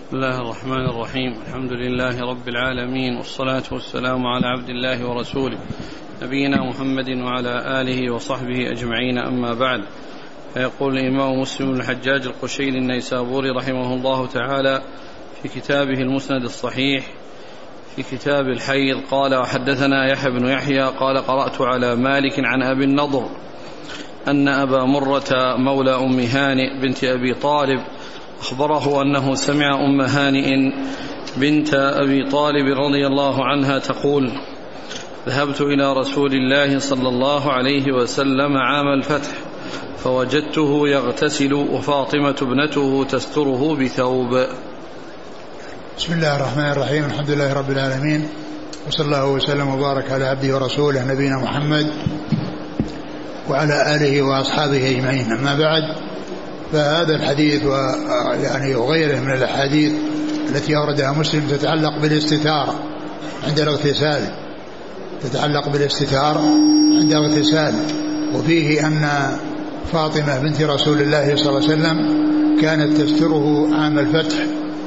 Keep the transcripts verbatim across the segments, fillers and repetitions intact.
بسم الله الرحمن الرحيم. الحمد لله رب العالمين، والصلاة والسلام على عبد الله ورسوله نبينا محمد وعلى آله وصحبه أجمعين، أما بعد. فيقول الإمام مسلم بن الحجاج القشيري النيسابوري رحمه الله تعالى في كتابه المسند الصحيح في كتاب الحيض قال: وحدثنا يحيى بن يحيى قال: قرأت على مالك عن أبي النضر أن أبا مرة مولى أم هانئ بنت أبي طالب أخبره أنه سمع أم هانئ بنت أبي طالب رضي الله عنها تقول: ذهبت إلى رسول الله صلى الله عليه وسلم عام الفتح فوجدته يغتسل وفاطمة ابنته تستره بثوب. بسم الله الرحمن الرحيم. الحمد لله رب العالمين، وصلى الله وسلم وبارك على عبده ورسوله نبينا محمد وعلى آله وأصحابه أجمعين، أما بعد. فهذا الحديث ويعني وغيره من الأحاديث التي أوردها مسلم تتعلق بالاستتار عند الاغتسال تتعلق بالاستتار عند الاغتسال وفيه أن فاطمة بنت رسول الله صلى الله عليه وسلم كانت تستره عام الفتح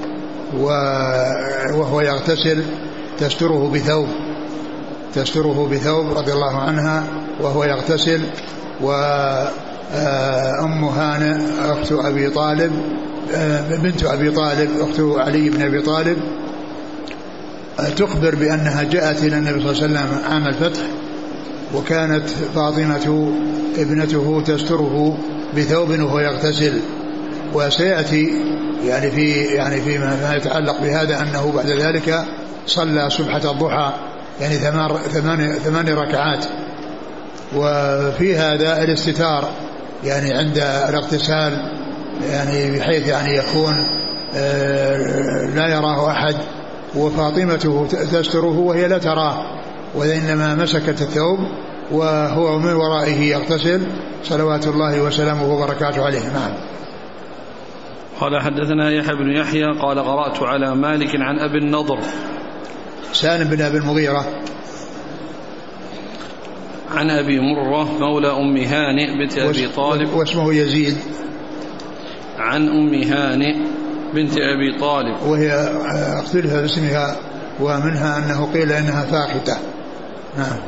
وهو يغتسل تستره بثوب تستره بثوب رضي الله عنها وهو يغتسل. وأم هانئ أخت أبي طالب بنت أبي طالب أخت علي بن أبي طالب تخبر بأنها جاءت إلى النبي صلى الله عليه وسلم عام الفتح، وكانت فاطمة ابنته تستره بثوب وهو يغتسل. وسيأتي يعني في يعني فيما يتعلق بهذا أنه بعد ذلك صلى سبحة الضحى يعني ثمان ثمان ركعات. وفي هذا الاستتار يعني عند الاغتسال يعني بحيث يعني يكون لا يراه أحد، وفاطمته تستره وهي لا تراه، وإنما مسكت الثوب وهو من ورائه يغتسل صلوات الله وسلامه وبركاته عليه. نعم. قال: حدثنا يحيى بن يحيى قال: قرأت على مالك عن أبي النضر سالم بن أبي المغيرة عن أبي مرة مولى أم هانئ بنت أبي طالب واسمه يزيد عن أم هانئ بنت أبي طالب وهي اختلف باسمها، ومنها أنه قيل إنها فاختة. نعم.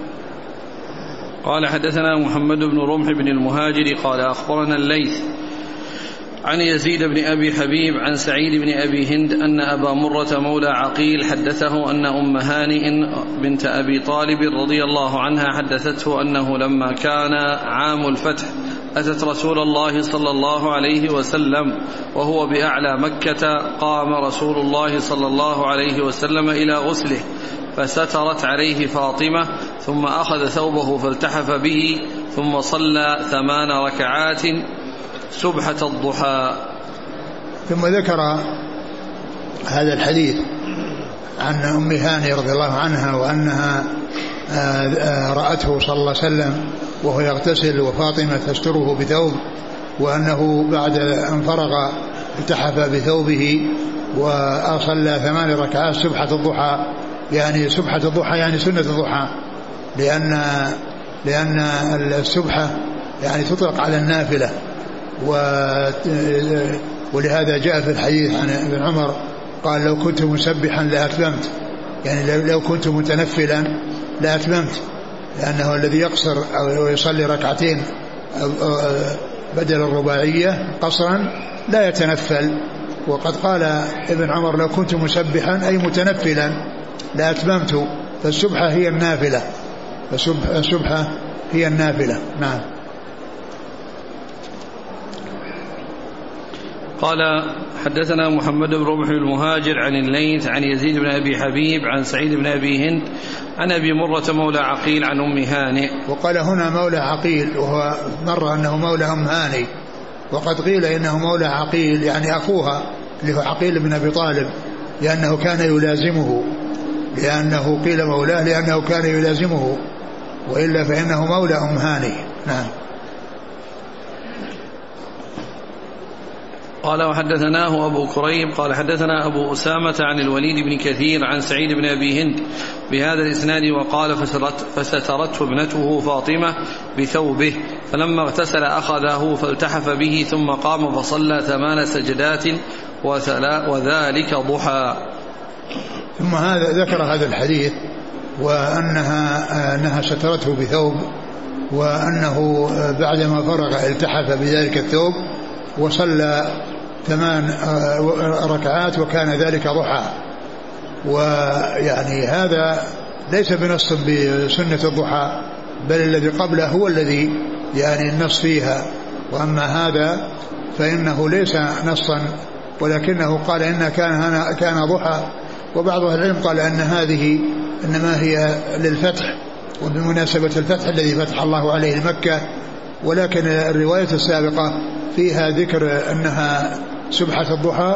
قال: حدثنا محمد بن رمح بن المهاجر قال: أخبرنا الليث عن يزيد بن أبي حبيب عن سعيد بن أبي هند أن أبا مرة مولى عقيل حدثه أن أم هانئ بنت أبي طالب رضي الله عنها حدثته أنه لما كان عام الفتح أتت رسول الله صلى الله عليه وسلم وهو بأعلى مكة، قام رسول الله صلى الله عليه وسلم إلى غسله فسترت عليه فاطمة، ثم أخذ ثوبه فالتحف به، ثم صلى ثمان ركعات سبحة الضحى. ثم ذكر هذا الحديث عن أم هانئ رضي الله عنها وأنها رأته صلى الله عليه وسلم وهو يغتسل وفاطمة تستره بثوب، وأنه بعد أن فرغ التحف بثوبه وصلى ثمان ركعات سبحة الضحى. يعني سبحة الضحى يعني سنة الضحى، لأن لأن السبحة يعني تطلق على النافلة، ولهذا جاء في الحديث عن ابن عمر قال: لو كنت مسبحا لأتممت، يعني لو كنت متنفلا لأتممت، لأنه الذي يقصر أو يصلي ركعتين بدل الرباعية قصرا لا يتنفل. وقد قال ابن عمر: لو كنت مسبحا أي متنفلا لأتممت، فالسبحة هي النافلة فالسبحة هي النافلة. نعم. قال: حدثنا محمد بن رمح المهاجر عن الليث عن يزيد بن أبي حبيب عن سعيد بن أبي هند عن أبي مرة مولى عقيل عن أم هانئ. وقال هنا مولى عقيل، وهو مر أنه مولى أم هانئ، وقد قيل إنه مولى عقيل يعني أخوها اللي هو عقيل بن أبي طالب، لأنه كان يلازمه لأنه قيل مولاه لأنه كان يلازمه، وإلا فإنه مولى أم هانئ. نعم. قال: وحدثناه أبو كريب قال: حدثنا أبو أسامة عن الوليد بن كثير عن سعيد بن أبي هند بهذا الإسناد وقال: فسترته ابنته فاطمة بثوبه، فلما اغتسل أخذه فالتحف به، ثم قام فصلى ثمان سجدات وذلك ضحى. ثم هذا ذكر هذا الحديث وأنها أنها سترته بثوب، وأنه بعدما فرغ التحف بذلك الثوب وصلى ثمان ركعات وكان ذلك ضحى. ويعني هذا ليس بنص بسنة الضحى، بل الذي قبله هو الذي يعني النص فيها، وأما هذا فإنه ليس نصا، ولكنه قال إن كان كان ضحى. وبعض أهل العلم قال أن هذه إنما هي للفتح وبمناسبة الفتح الذي فتح الله عليه مكة، ولكن الرواية السابقة فيها ذكر أنها سبحة الضحى،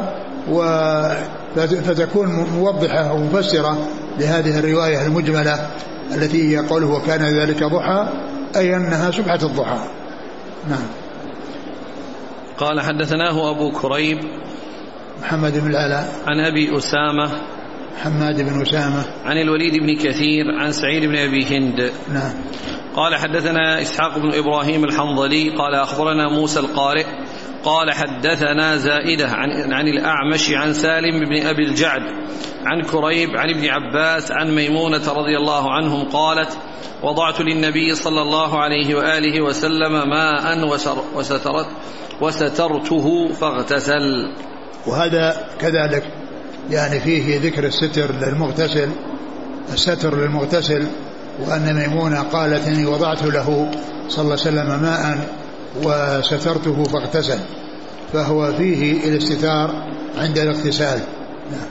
فتكون موضحة ومفسرة لهذه الرواية المجملة التي هي قوله وكان ذلك ضحى، أي أنها سبحة الضحى. نعم. قال حدثناه أبو كريب محمد بن العلاء عن أبي أسامة حماد بن أسامة عن الوليد بن كثير عن سعيد بن أبي هند. نعم. قال حدثنا إسحاق بن إبراهيم الحنظلي قال أخبرنا موسى القارئ قال حدثنا زائدة عن, عن الأعمش عن سالم بن أبي الجعد عن كريب عن ابن عباس عن ميمونة رضي الله عنهم قالت وضعت للنبي صلى الله عليه وآله وسلم ماء وسترت وسترته فاغتسل. وهذا كذلك يعني فيه ذكر الستر للمغتسل الستر للمغتسل، وأن ميمونة قالت إني وضعت له صلى الله عليه وسلم ماء وسترته فاغتسل، فهو فيه الاستتار عند الاغتسال. نعم.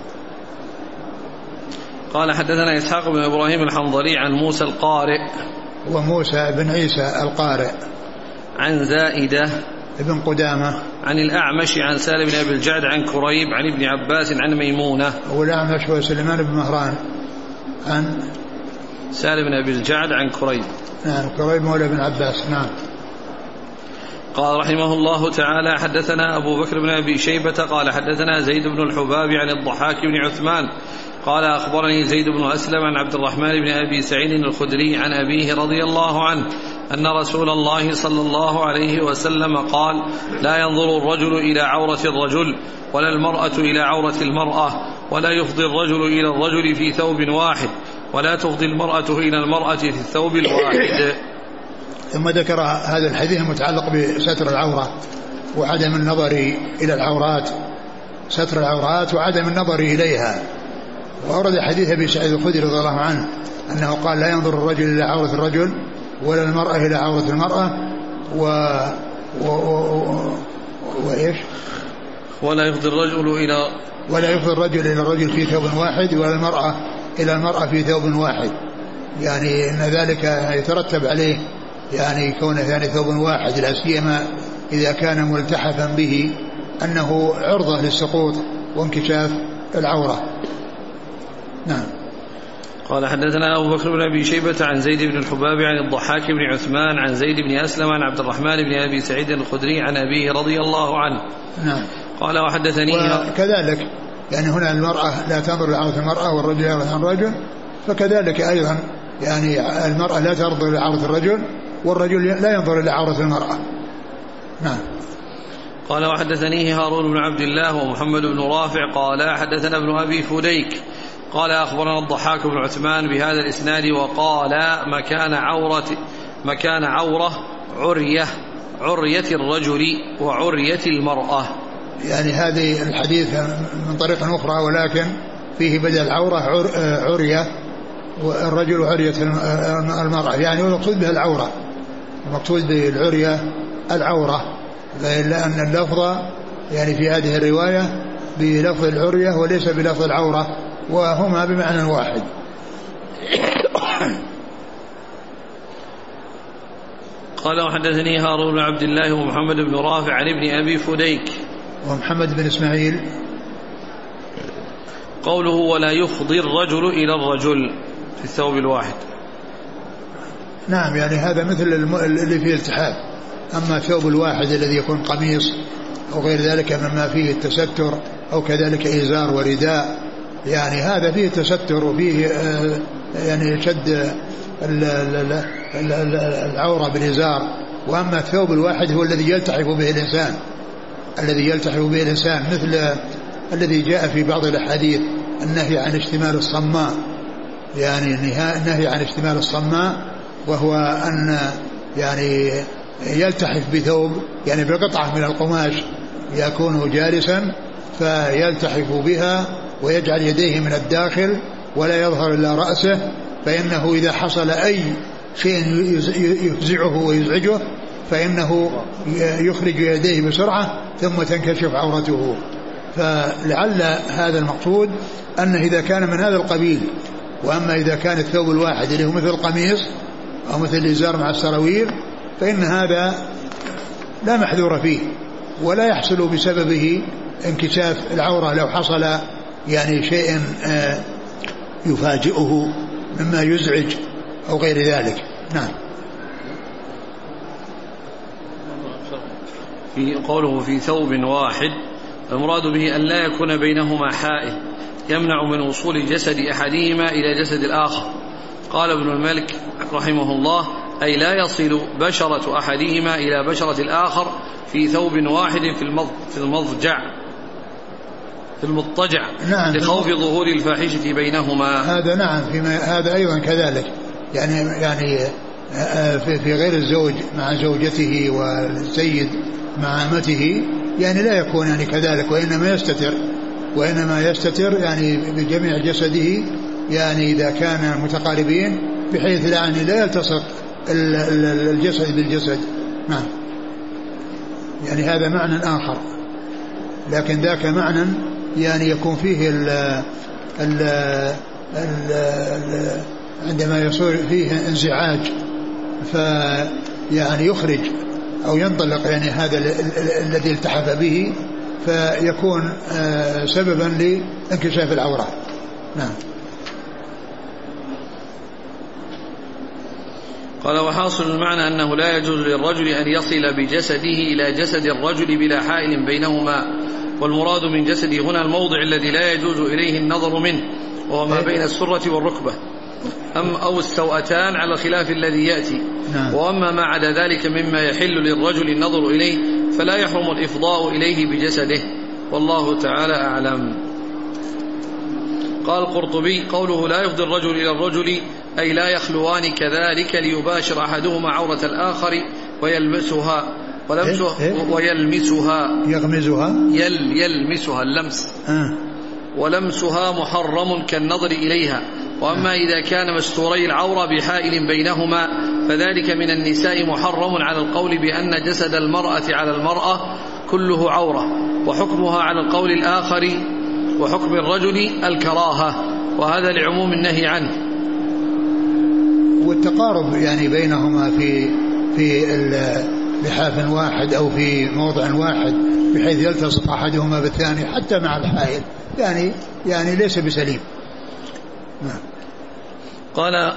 قال حدثنا إسحاق بن إبراهيم الحنظلي عن موسى القارئ وموسى بن عيسى القارئ عن زائدة ابن قدامة عن الأعمش عن سالم بن أبي الجعد عن كريب عن ابن عباس عن ميمونة. والأعمش هو سليمان بن مهران عن سالم بن أبي الجعد عن كريب. نعم. كريب مولى بن عباس. نعم. قال رحمه الله تعالى حدثنا أبو بكر بن أبي شيبة قال حدثنا زيد بن الحباب عن الضحاك بن عثمان قال أخبرني زيد بن أسلم عن عبد الرحمن بن أبي سعيد الخدري عن أبيه رضي الله عنه أن رسول الله صلى الله عليه وسلم قال لا ينظر الرجل إلى عورة الرجل ولا المرأة إلى عورة المرأة ولا يفضي الرجل إلى الرجل في ثوب واحد ولا تفضي المرأة إلى المرأة في الثوب الواحد. ثم ذكر هذا الحديث المتعلق بستر العورة وعدم النظر إلى العورات، ستر العورات وعدم النظر إليها. وأورد حديث أبي سعيد الخدري رضي الله عنه أنه قال لا ينظر الرجل إلى عورة الرجل ولا المرأة إلى عورة المرأة و... و... و... وإيش ولا يفضي الرجل إلى ولا يفضي الرجل إلى الرجل في ثوب واحد ولا المرأة إلى المرأة في ثوب واحد، يعني أن ذلك يترتب عليه يعني كونه يعني ثوب واحد، لا سيما إذا كان ملتحفا به أنه عرضة للسقوط وانكشاف العورة. نعم. قال حدثنا أبو بكر بن أبي شيبة عن زيد بن الحباب عن الضحاك بن عثمان عن زيد بن أسلم عن عبد الرحمن بن أبي سعيد الخدري عن أبيه رضي الله عنه. نعم. قال وحدثني وكذلك يعني هنا المرأة لا تنظر لعورة المرأة والرجل ينظر عن الرجل، فكذلك أيضا يعني المرأة لا تنظر لعورة الرجل والرجل لا ينظر إلى عورة المرأة. نعم. قال وحدثنيه هارون بن عبد الله ومحمد بن رافع قال حدثنا ابن أبي فديك قال أخبرنا الضحاك بن عثمان بهذا الإسناد وقال مكان عورة مكان عورة عرية عرية الرجل وعرية المرأة. يعني هذه الحديث من طريق أخرى ولكن فيه بدل العورة عرية والرجل عرية المرأة، يعني المقصود بها العورة، المقصود بالعرية العورة، إلا أن اللفظ يعني في هذه الرواية بلفظ العرية وليس بلفظ العورة، وهما بمعنى واحد. قال وحدثني هارون بن عبد الله ومحمد بن رافع عن ابن أبي فديك ومحمد بن إسماعيل. قوله ولا يفضي الرجل إلى الرجل في الثوب الواحد. نعم، يعني هذا مثل اللي فيه التحاف. أما الثوب الواحد الذي يكون قميص أو غير ذلك مما فيه التستر أو كذلك إزار ورداء، يعني هذا فيه تستر وفيه يعني شد العورة بالإزار. وأما الثوب الواحد هو الذي يلتحف به الإنسان الذي يلتحف به الإنسان مثل الذي جاء في بعض الأحاديث النهي عن اشتمال الصماء، يعني النهي عن اشتمال الصماء، وهو أن يعني يلتحف بثوب يعني بقطعة من القماش يكون جالسا فيلتحف بها ويجعل يديه من الداخل ولا يظهر إلا رأسه، فإنه إذا حصل أي شيء يفزعه ويزعجه فإنه يخرج يديه بسرعة ثم تنكشف عورته. فلعل هذا المقصود أنه إذا كان من هذا القبيل. وأما إذا كان الثوب الواحد اللي هو مثل القميص أو مثل الإزار مع السراويل فإن هذا لا محذور فيه ولا يحصل بسببه انكشاف العورة لو حصل يعني شيء يفاجئه مما يزعج أو غير ذلك. نعم. في قوله في ثوب واحد المراد به أن لا يكون بينهما حائل يمنع من وصول جسد أحدهما إلى جسد الآخر. قال ابن المالك رحمه الله أي لا يصل بشرة أحدهما إلى بشرة الآخر في ثوب واحد في المضجع في المضطجع نعم لخوف ظهور الفاحشة بينهما. هذا نعم فيما هذا أيضا كذلك يعني يعني في غير الزوج مع زوجته والسيد مع أمته يعني لا يكون يعني كذلك، وإنما يستتر وإنما يستتر يعني بجميع جسده يعني إذا كان متقاربين بحيث يعني لا يلتصق الجسد بالجسد. نعم. يعني هذا معنى آخر، لكن ذاك معنى يعني يكون فيه ال ال ال ال عندما يصير فيه انزعاج فيعني يخرج أو ينطلق يعني هذا الذي التحف به فيكون سببا لانكشاف العورة. نعم. قال وحاصل المعنى أنه لا يجوز للرجل أن يصل بجسده إلى جسد الرجل بلا حائل بينهما، والمراد من جسده هنا الموضع الذي لا يجوز إليه النظر منه وهو ما بين السرة والركبة أم أو السوأتان على خلاف الذي يأتي. نعم. وأما ما عدا ذلك مما يحل للرجل النظر إليه فلا يحرم الإفضاء إليه بجسده، والله تعالى أعلم. قال القرطبي قوله لا يفضي الرجل إلى الرجل أي لا يخلوان كذلك ليباشر أحدهما عورة الآخر ويلمسها ولمسها إيه؟ إيه؟ ويلمسها يغمزها يل يلمسها اللمس آه. ولمسها محرم كالنظر إليها. وأما إذا كان مستوري العورة بحائل بينهما فذلك من النساء محرم على القول بأن جسد المرأة على المرأة كله عورة، وحكمها على القول الآخر وحكم الرجل الكراهة، وهذا لعموم النهي عنه. والتقارب يعني بينهما في في لحاف واحد أو في موضع واحد بحيث يلتصق أحدهما بالثاني حتى مع الحائل يعني يعني ليس بسليم. قال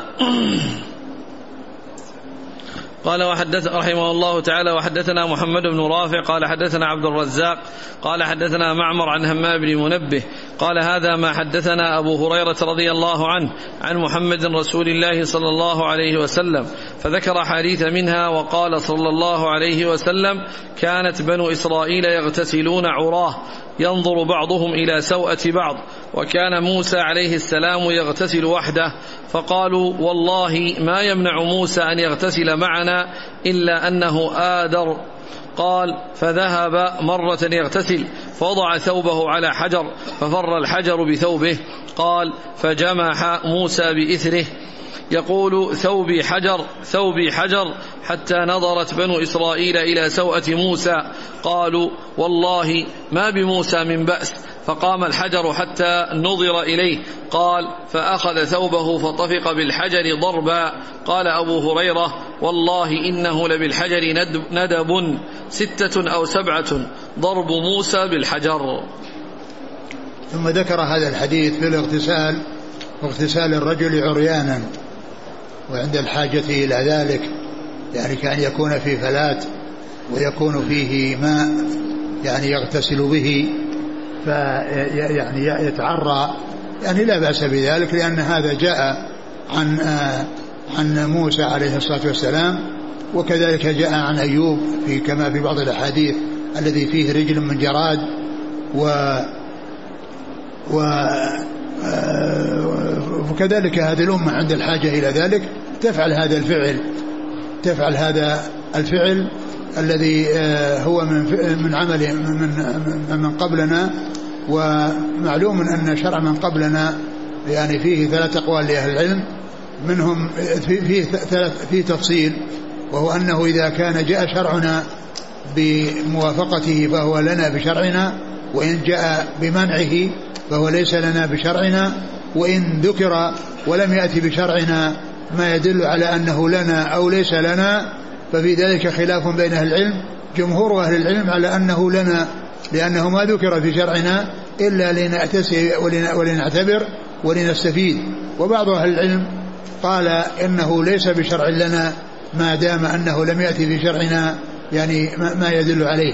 قال وحدث رحمه الله تعالى وحدثنا محمد بن رافع قال حدثنا عبد الرزاق قال حدثنا معمر عن همام بن منبه قال هذا ما حدثنا أبو هريرة رضي الله عنه عن محمد رسول الله صلى الله عليه وسلم، فذكر حديث منها وقال صلى الله عليه وسلم كانت بنو إسرائيل يغتسلون عراه ينظر بعضهم إلى سوءة بعض، وكان موسى عليه السلام يغتسل وحده، فقالوا والله ما يمنع موسى أن يغتسل معنا إلا أنه آدر. قال فذهب مرة يغتسل فوضع ثوبه على حجر ففر الحجر بثوبه. قال فجمح موسى بإثره يقول ثوبي حجر ثوبي حجر حتى نظرت بنو إسرائيل إلى سوءة موسى قالوا والله ما بموسى من بأس، فقام الحجر حتى نظر إليه. قال فأخذ ثوبه فطفق بالحجر ضربا. قال أبو هريرة والله إنه لبالحجر ندب ستة أو سبعة ضرب موسى بالحجر. ثم ذكر هذا الحديث في الاغتسال واغتسال الرجل عريانا وعند الحاجة إلى ذلك، يعني كأن يكون في فلات ويكون فيه ماء يعني يغتسل به فيعني يتعرى، يعني لا بأس بذلك، لأن هذا جاء عن عن موسى عليه الصلاة والسلام، وكذلك جاء عن أيوب في كما في بعض الأحاديث الذي فيه رجل من جراد و وكذلك هذه الأمة عند الحاجة إلى ذلك تفعل هذا الفعل تفعل هذا الفعل الذي هو من من عمل من من قبلنا. ومعلوم أن شرع من قبلنا يعني فيه ثلاث أقوال لأهل العلم، منهم فيه ثلاث فيه تفصيل، وهو أنه إذا كان جاء شرعنا بموافقته فهو لنا بشرعنا، وإن جاء بمنعه فهو ليس لنا بشرعنا، وإن ذكر ولم يأتي بشرعنا ما يدل على أنه لنا أو ليس لنا ففي ذلك خلاف بين أهل العلم. جمهور أهل العلم على أنه لنا، لأنه ما ذكر في شرعنا إلا لنأتسي ولنعتبر ولنستفيد. وبعض أهل العلم قال إنه ليس بشرع لنا ما دام أنه لم يأتي في شرعنا يعني ما يدل عليه.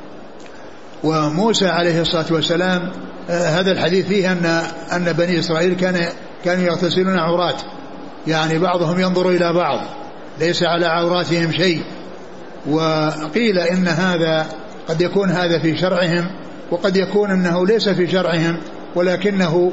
وموسى عليه الصلاة والسلام هذا الحديث فيه أن أن بني إسرائيل كان كانوا يغتسلون عورات، يعني بعضهم ينظر إلى بعض ليس على عوراتهم شيء. وقيل إن هذا قد يكون هذا في شرعهم، وقد يكون أنه ليس في شرعهم ولكنه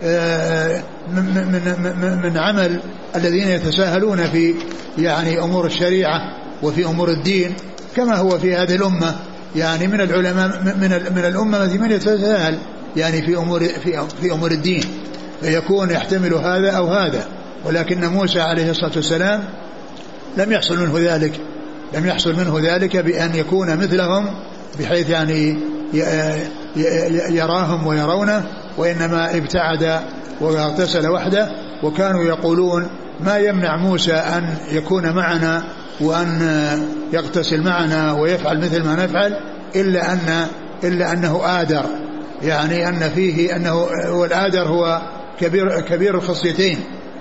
من عمل الذين يتساهلون في يعني أمور الشريعة وفي أمور الدين، كما هو في هذه الأمة يعني من العلماء من من الأمة من يتساهل يعني في أمور في في أمور الدين، فيكون يحتمل هذا أو هذا. ولكن موسى عليه الصلاة والسلام لم يحصل منه ذلك لم يحصل منه ذلك بأن يكون مثلهم بحيث يعني يراهم ويرونه، وإنما ابتعد واغتسل وحده. وكانوا يقولون ما يمنع موسى أن يكون معنا وأن يغتسل معنا ويفعل مثل ما نفعل إلا أن إلا أنه آدر، يعني أن فيه أنه والآدر هو كبير كبير الخصيتين.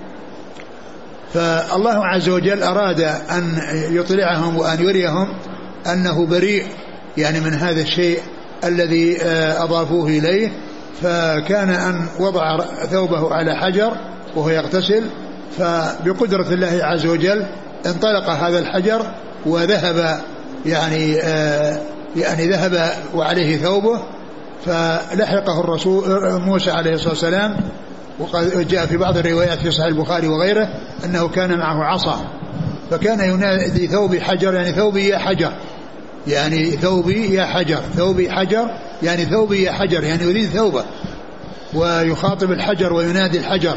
فالله عز وجل أراد أن يطلعهم وأن يريهم أنه بريء يعني من هذا الشيء الذي أضافوه إليه. فكان أن وضع ثوبه على حجر وهو يغتسل، فبقدرة الله عز وجل انطلق هذا الحجر وذهب يعني يعني ذهب وعليه ثوبه، فلحقه الرسول موسى عليه الصلاة والسلام. وقد جاء في بعض الروايات في صحيح البخاري وغيره أنه كان معه عصا، فكان ينادي ثوبي حجر يعني ثوبي يا حجر، يعني ثوبي يا حجر ثوبي حجر يعني ثوبي يا حجر، يعني يريد ثوبه ويخاطب الحجر وينادي الحجر.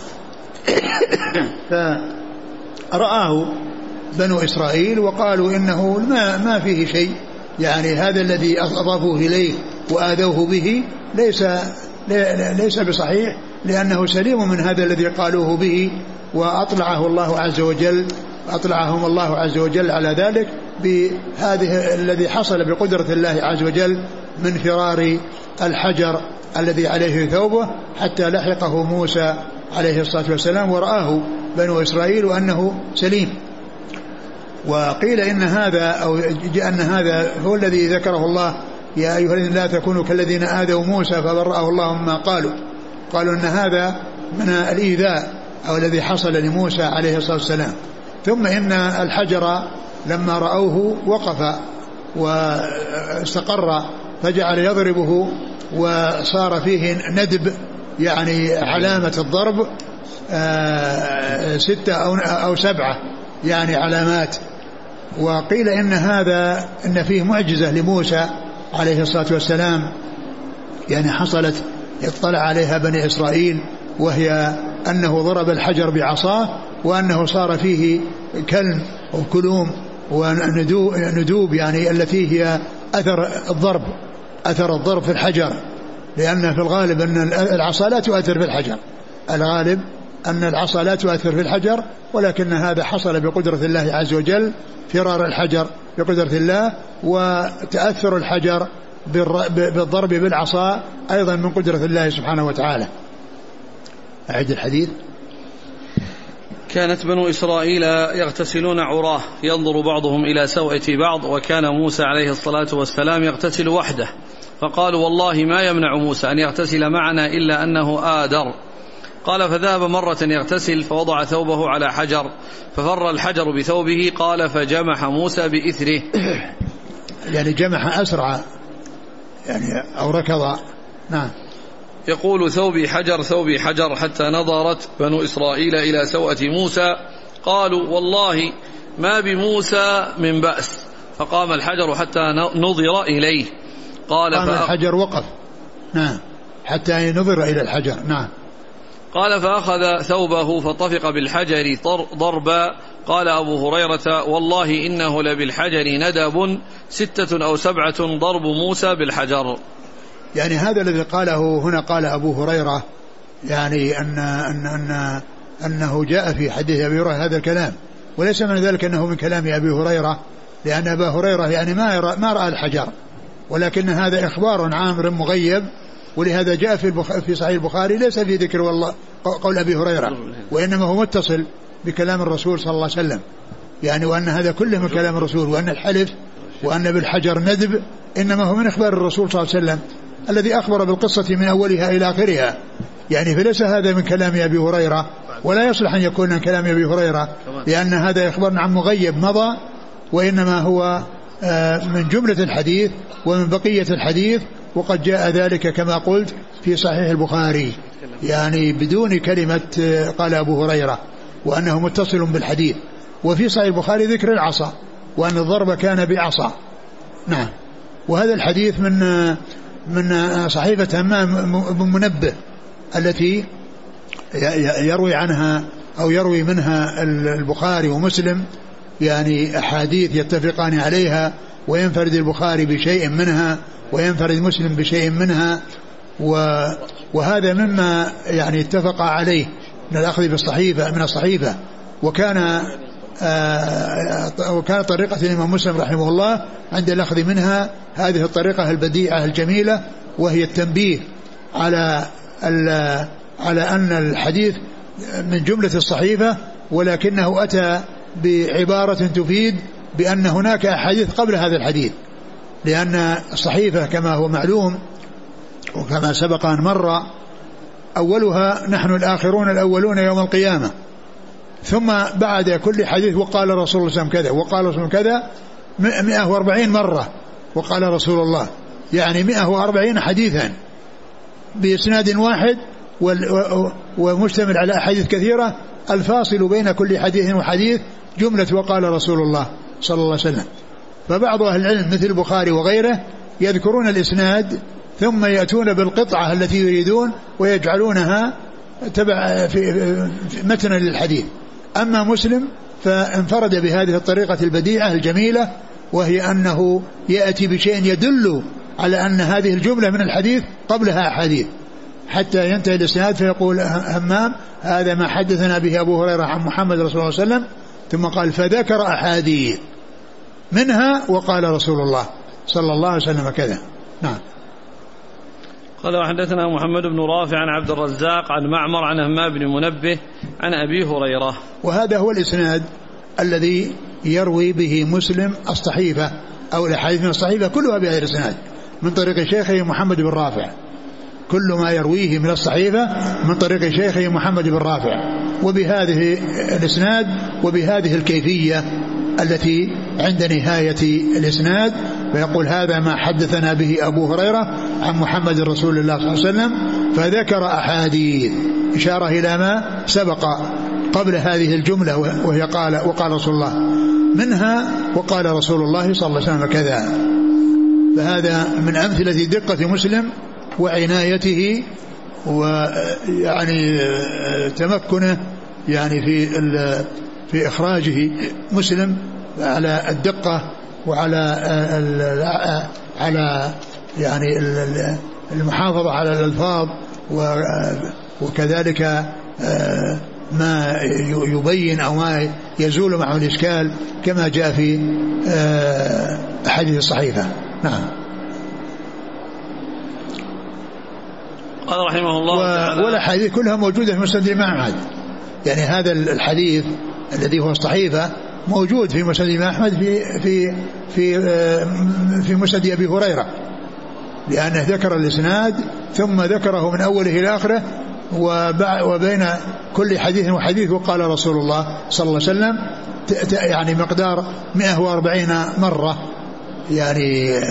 فرآه بنو إسرائيل وقالوا إنه ما, ما فيه شيء، يعني هذا الذي أضافوه إليه وآذوه به ليس, ليس بصحيح، لأنه سليم من هذا الذي قالوه به. وأطلعه الله عز وجل أطلعهم الله عز وجل على ذلك بهذه الذي حصل بقدرة الله عز وجل من فرار الحجر الذي عليه ثوبه حتى لحقه موسى عليه الصلاة والسلام ورآه بنو إسرائيل وأنه سليم. وقيل إن هذا أو أن هذا هو الذي ذكره الله يا أيها الذين لا تكونوا كالذين آذوا موسى فبرأه الله مما قالوا. قالوا أن هذا من الإيذاء أو الذي حصل لموسى عليه الصلاة والسلام. ثم إن الحجر لما رأوه وقف واستقر فجعل يضربه وصار فيه ندب يعني علامة الضرب ستة أو سبعة يعني علامات. وقيل إن هذا إن فيه معجزة لموسى عليه الصلاة والسلام يعني حصلت اطلع عليها بني إسرائيل، وهي أنه ضرب الحجر بعصاه وأنه صار فيه كلم وكلوم وندوب يعني التي هي أثر الضرب أثر الضرب في الحجر، لأن في الغالب أن العصا لا تؤثر في الحجر، الغالب أن العصا لا تؤثر في الحجر، ولكن هذا حصل بقدرة الله عز وجل، فرار الحجر بقدرة الله وتأثر الحجر بالضرب بالعصا أيضا من قدرة الله سبحانه وتعالى. أعيد الحديث. كانت بنو إسرائيل يغتسلون عراه ينظر بعضهم إلى سوءة بعض، وكان موسى عليه الصلاة والسلام يغتسل وحده، فقالوا والله ما يمنع موسى أن يغتسل معنا إلا أنه آدر. قال فذهب مرة يغتسل فوضع ثوبه على حجر ففر الحجر بثوبه. قال فجمح موسى بإثره يعني جمح أسرع يعني أو ركض. نعم. يقول ثوبي حجر ثوبي حجر حتى نظرت بنو إسرائيل إلى سوءة موسى قالوا والله ما بموسى من بأس فقام الحجر حتى نظر إليه. قال قام الحجر وقف نعم حتى نظر إلى الحجر نعم. قال فأخذ ثوبه فطفق بالحجر ضربا. قال أبو هريرة والله إنه لبالحجر ندب ستة أو سبعة ضرب موسى بالحجر. يعني هذا الذي قاله هنا قال أبو هريرة يعني أن أن أن أنه جاء في حديث أبي هريرة هذا الكلام، وليس من ذلك أنه من كلام أبي هريرة، لأن أبا هريرة يعني ما يرى ما رأى الحجر، ولكن هذا إخبار عامر مغيب، ولهذا جاء في في صحيح البخاري ليس في ذكر والله قول أبي هريرة، وإنما هو متصل بكلام الرسول صلى الله عليه وسلم، يعني وأن هذا كله من كلام الرسول، وأن الحلف وأن بالحجر ندب إنما هو من إخبار الرسول صلى الله عليه وسلم الذي أخبر بالقصة من أولها إلى آخرها، يعني فليس هذا من كلام أبي هريرة، ولا يصلح أن يكون من كلام أبي هريرة، لأن هذا إخبار عن مغيب مضى، وإنما هو من جملة الحديث ومن بقية الحديث، وقد جاء ذلك كما قلت في صحيح البخاري يعني بدون كلمة قال أبو هريرة، وأنه متصل بالحديث. وفي صحيح البخاري ذكر العصا وأن الضرب كان بعصا نعم. وهذا الحديث من من صحيفة همام بن منبه التي يروي عنها أو يروي منها البخاري ومسلم يعني أحاديث يتفقان عليها، وينفرد البخاري بشيء منها وينفرد مسلم بشيء منها، وهذا مما يعني اتفق عليه من الأخذ بالصحيفة من الصحيفة. وكان وكان طريقة الإمام مسلم رحمه الله عند الأخذ منها هذه الطريقة البديعة الجميلة، وهي التنبيه على على أن الحديث من جملة الصحيفة، ولكنه أتى بعبارة تفيد بأن هناك أحاديث قبل هذا الحديث، لأن الصحيفة كما هو معلوم وكما سبق أن مر أولها نحن الآخرون الأولون يوم القيامة، ثم بعد كل حديث وقال رسول الله كذا وقال رسول كذا مئة وأربعين مرة وقال رسول الله، يعني مئة وأربعين حديثا بإسناد واحد ومشتمل على أحاديث كثيرة، الفاصل بين كل حديث وحديث جملة وقال رسول الله صلى الله عليه وسلم. فبعض أهل العلم مثل البخاري وغيره يذكرون الإسناد ثم يأتون بالقطعة التي يريدون ويجعلونها تبع في متنا للحديث. أما مسلم فانفرد بهذه الطريقة البديعة الجميلة، وهي أنه يأتي بشيء يدل على أن هذه الجملة من الحديث قبلها أحاديث، حتى ينتهي الإسناد فيقول همام هذا ما حدثنا به أبو هريرة عن محمد رسول الله صلى الله عليه وسلم، ثم قال فذكر أحاديث منها وقال رسول الله صلى الله عليه وسلم كذا. نعم. قال وحدثنا محمد بن رافع عن عبد الرزاق عن معمر عن همام بن منبه عن أبي هريرة. وهذا هو الإسناد الذي يروي به مسلم الصحيفة أو الأحاديث من الصحيفة كلها بهذا الإسناد من طريق شيخه محمد بن رافع، كل ما يرويه من الصحيفة من طريق شيخه محمد بن رافع، وبهذه الإسناد وبهذه الكيفية التي عند نهاية الإسناد، فيقول هذا ما حدثنا به أبو هريرة عن محمد رسول الله صلى الله عليه وسلم، فذكر أحاديث إشارة إلى ما سبق قبل هذه الجملة وهي قال وقال رسول الله، منها وقال رسول الله صلى الله عليه وسلم كذا. فهذا من أمثلة دقة مسلم وعنايته ويعني تمكنه يعني في في إخراجه مسلم على الدقة وعلى على يعني المحافظة على الألفاظ، وكذلك ما يبين أو ما يزول معه الإشكال كما جاء في أحاديث الصحيفة. نعم. قال رحمه الله والأحاديث كلها موجودة في مسند الإمام أحمد، يعني هذا الحديث الذي هو الصحيفة موجود في مسند الإمام أحمد في في في في مسند أبي هريرة، لأنه ذكر الإسناد ثم ذكره من أوله إلى آخره، وبين كل حديث وحديث وقال رسول الله صلى الله عليه وسلم يعني مقدار مئة وأربعين مرة، يعني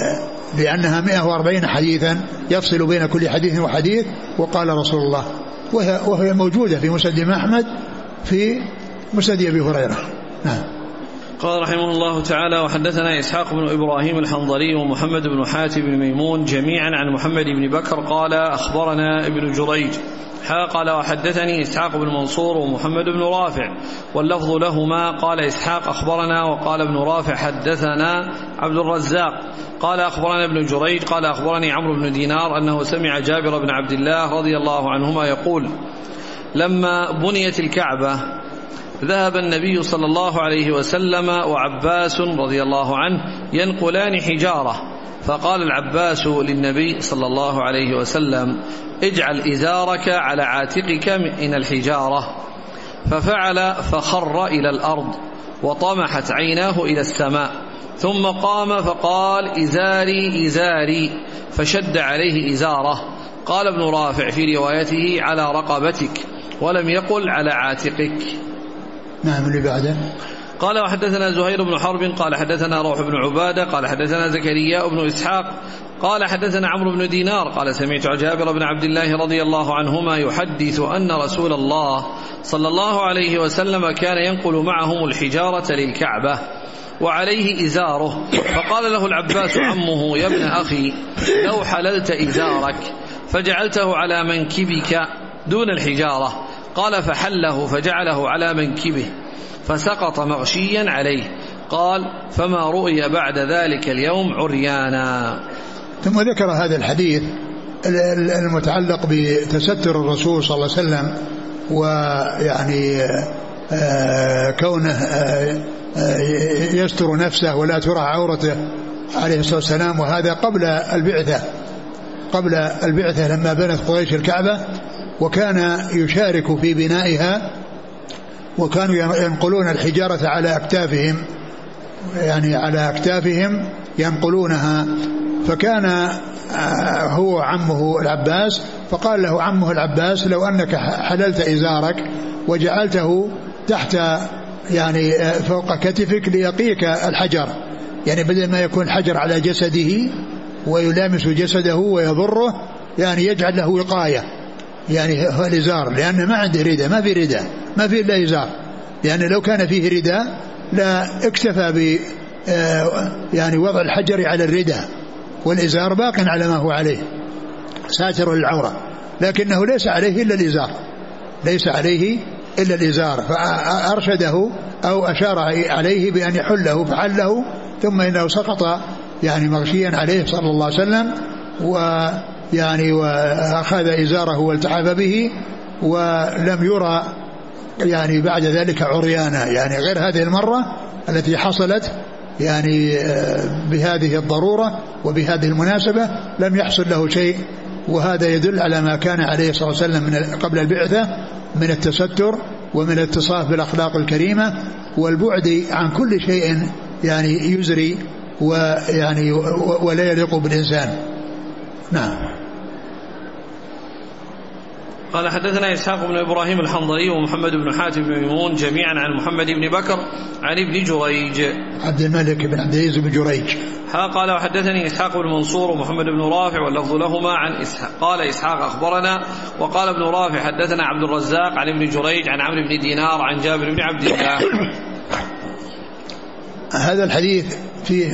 لأنها مئة وأربعين حديثا يفصل بين كل حديث وحديث. وقال رسول الله، وهي, وهي موجودة في مسند أحمد في مسند أبي هريرة. نعم. قال رحمه الله تعالى: وحدثنا إسحاق بن إبراهيم الحنظلي ومحمد بن حاتم بن ميمون جميعا عن محمد بن بكر قال أخبرنا ابن جريج قال وحدثني إسحاق بن منصور ومحمد بن رافع واللفظ لهما. قال إسحاق أخبرنا، وقال ابن رافع حدثنا عبد الرزاق قال أخبرنا ابن جريج قال أخبرني عمرو بن دينار أنه سمع جابر بن عبد الله رضي الله عنهما يقول: لما بنيت الكعبة ذهب النبي صلى الله عليه وسلم وعباس رضي الله عنه ينقلان حجارة، فقال العباس للنبي صلى الله عليه وسلم: اجعل إزارك على عاتقك من الحجارة. ففعل فخر إلى الأرض وطمحت عيناه إلى السماء، ثم قام فقال: إزاري إزاري، فشد عليه إزاره. قال ابن رافع في روايته: على رقبتك، ولم يقل على عاتقك. نعم. اللي بعده قال وحدثنا زهير بن حرب قال حدثنا روح بن عبادة قال حدثنا زكريا بن إسحاق قال حدثنا عمرو بن دينار قال سمعت جابر بن عبد الله رضي الله عنهما يحدث أن رسول الله صلى الله عليه وسلم كان ينقل معهم الحجارة للكعبة وعليه إزاره، فقال له العباس عمه: يا ابن أخي، لو حللت إزارك فجعلته على منكبك دون الحجارة. قال فحله فجعله على منكبه فسقط مغشيا عليه. قال: فما رؤي بعد ذلك اليوم عريانا. ثم ذكر هذا الحديث المتعلق بتستر الرسول صلى الله عليه وسلم، ويعني كونه يستر نفسه ولا ترى عورته عليه الصلاة والسلام، وهذا قبل البعثة قبل البعثة لما بنت قريش الكعبة، وكان يشارك في بنائها، وكانوا ينقلون الحجارة على أكتافهم، يعني على أكتافهم ينقلونها. فكان هو عمه العباس، فقال له عمه العباس: لو أنك حللت إزارك وجعلته تحت يعني فوق كتفك ليقيك الحجر، يعني بدل ما يكون الحجر على جسده ويلامس جسده ويضره، يعني يجعل له وقاية، يعني هو الإزار، لأن ما عنده رداء، ما في رداء، ما في إلا إزار، لأن لو كان فيه رداء لا اكتفى ب يعني وضع الحجر على الرداء، والإزار باق على ما هو عليه ساتر للعورة، لكنه ليس عليه إلا الإزار، ليس عليه إلا الإزار. فأرشده أو أشار عليه بأن يحله، فحله، ثم إنه سقط يعني مغشيا عليه صلى الله عليه وسلم، ويعني وأخذ إزاره والتحف به، ولم يرى يعني بعد ذلك عريانا، يعني غير هذه المرة التي حصلت يعني بهذه الضرورة وبهذه المناسبة لم يحصل له شيء. وهذا يدل على ما كان عليه صلى الله عليه وسلم من قبل البعثة من التستر ومن الاتصاف بالأخلاق الكريمة والبعد عن كل شيء يعني يزري ويعني ولا يليق بالإنسان. نعم. قال حدثنا إسحاق بن إبراهيم الحنظلي ومحمد بن حاتم بن ميمون جميعا عن محمد بن بكر عن ابن جريج عبد الملك بن عبد العزيز بن جريج. قال وحدثني إسحاق بن منصور ومحمد بن رافع واللفظ لهما عن إسحاق. قال إسحاق أخبرنا، وقال ابن رافع حدثنا عبد الرزاق عن ابن جريج عن عمرو بن دينار عن جابر بن عبد الله. هذا الحديث فيه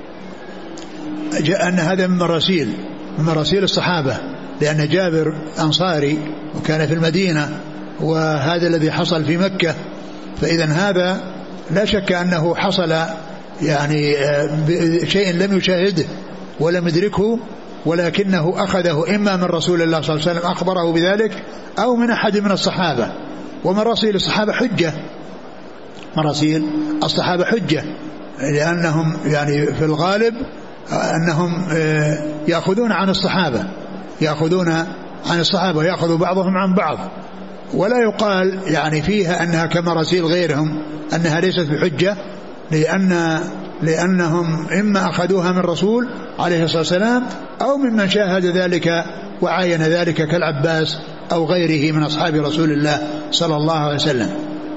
أن هذا من مراسيل من مراسيل الصحابة، لأن جابر أنصاري وكان في المدينة، وهذا الذي حصل في مكة، فإذا هذا لا شك أنه حصل يعني شيء لم يشاهده ولم يدركه، ولكنه أخذه إما من رسول الله صلى الله عليه وسلم أخبره بذلك أو من أحد من الصحابة. ومراسيل الصحابة حجة، مراسيل الصحابة حجة، لأنهم يعني في الغالب أنهم يأخذون عن الصحابة يأخذون عن الصحابة يأخذ بعضهم عن بعض، ولا يقال يعني فيها أنها كمراسيل غيرهم أنها ليست بحجة، لأن لأنهم إما أخذوها من رسول عليه الصلاة والسلام أو ممن شاهد ذلك وعاين ذلك كالعباس أو غيره من أصحاب رسول الله صلى الله عليه وسلم.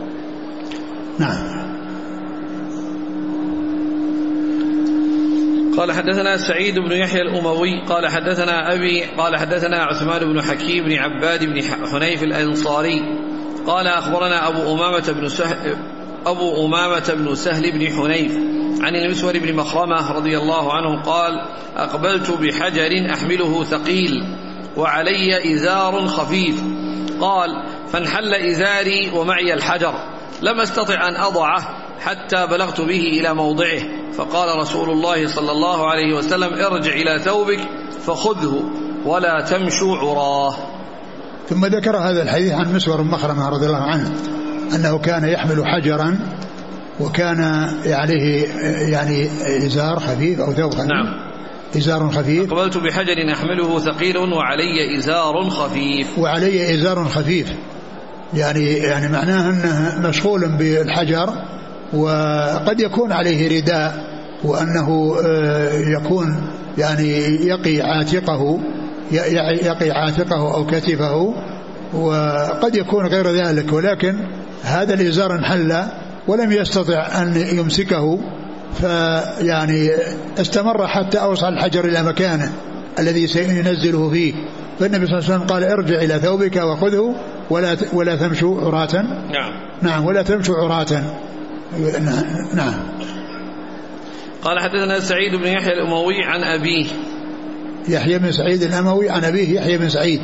نعم. قال حدثنا سعيد بن يحيى الأموي قال حدثنا أبي قال حدثنا عثمان بن حكيم بن عباد بن حنيف الأنصاري قال أخبرنا أبو أمامة بن سهل أبو أمامة بن سهل بن حنيف عن المسور بن مخرمة رضي الله عنه قال أقبلت بحجر أحمله ثقيل وعلي إزار خفيف قال فانحل إزاري ومعي الحجر لم أستطع أن أضعه حتى بلغت به إلى موضعه فقال رسول الله صلى الله عليه وسلم ارجع إلى ثوبك فخذه ولا تمشوا عراه. ثم ذكر هذا الحديث عن مسور بن مخرمة رضي الله عنه أنه كان يحمل حجرا وكان عليه يعني إزار خفيف أو ثوب خفيف. نعم. إزار خفيف. قبلت بحجر أحمله ثقيل وعلي إزار خفيف. وعلي إزار خفيف يعني يعني معناه أنه مشغول بالحجر وقد يكون عليه رداء وأنه يكون يعني يقي عاتقه يقي عاتقه أو كتفه وقد يكون غير ذلك ولكن هذا الإزار انحل ولم يستطع أن يمسكه فيعني استمر حتى أوصل الحجر إلى مكانه الذي سينزله فيه فالنبي صلى الله عليه وسلم قال ارجع إلى ثوبك وخذه ولا ولا تمشوا عراة. نعم. نعم ولا تمشوا عراة. نعم. قال حدثنا سعيد بن يحيى الأموي عن أبيه يحيى بن سعيد الأموي عن أبيه يحيى بن سعيد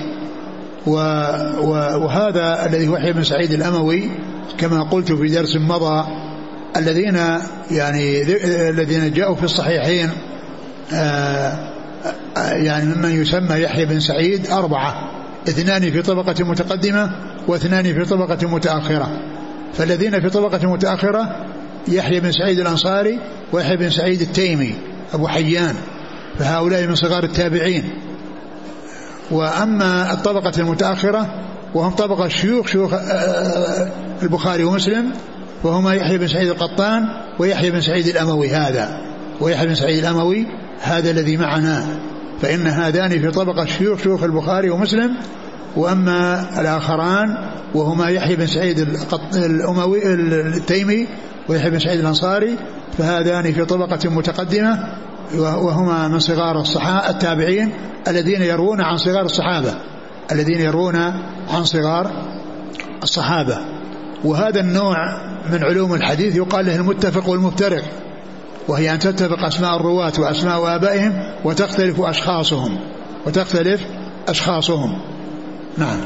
وهذا الذي هو يحيى بن سعيد الأموي كما قلت في درس مضى الذين يعني الذين جاءوا في الصحيحين يعني ممن يسمى يحيى بن سعيد أربعة اثنان في طبقة متقدمة واثنان في طبقة متأخرة فالذين في طبقة متأخرة يحيى بن سعيد الأنصاري ويحيى بن سعيد التيمي أبو حيان فهؤلاء من صغار التابعين. وأما الطبقة المتأخرة وهم طبقة شيوخ شيوخ البخاري ومسلم وهما يحيى بن سعيد القطان ويحيى بن سعيد الأموي هذا ويحيى بن سعيد الأموي هذا الذي معنا فإن هذان في طبقة شيوخ شيوخ البخاري ومسلم وأما الآخران وهما يحيى بن سعيد الأموي التيمي ويحيى بن سعيد الأنصاري فهذان في طبقة متقدمة وهما من صغار الصحابة التابعين الذين يروون عن صغار الصحابة الذين يروون عن صغار الصحابة. وهذا النوع من علوم الحديث يقال له المتفق والمفترق وهي أن تتفق أسماء الرواة وأسماء آبائهم وتختلف أشخاصهم وتختلف أشخاصهم. نعم.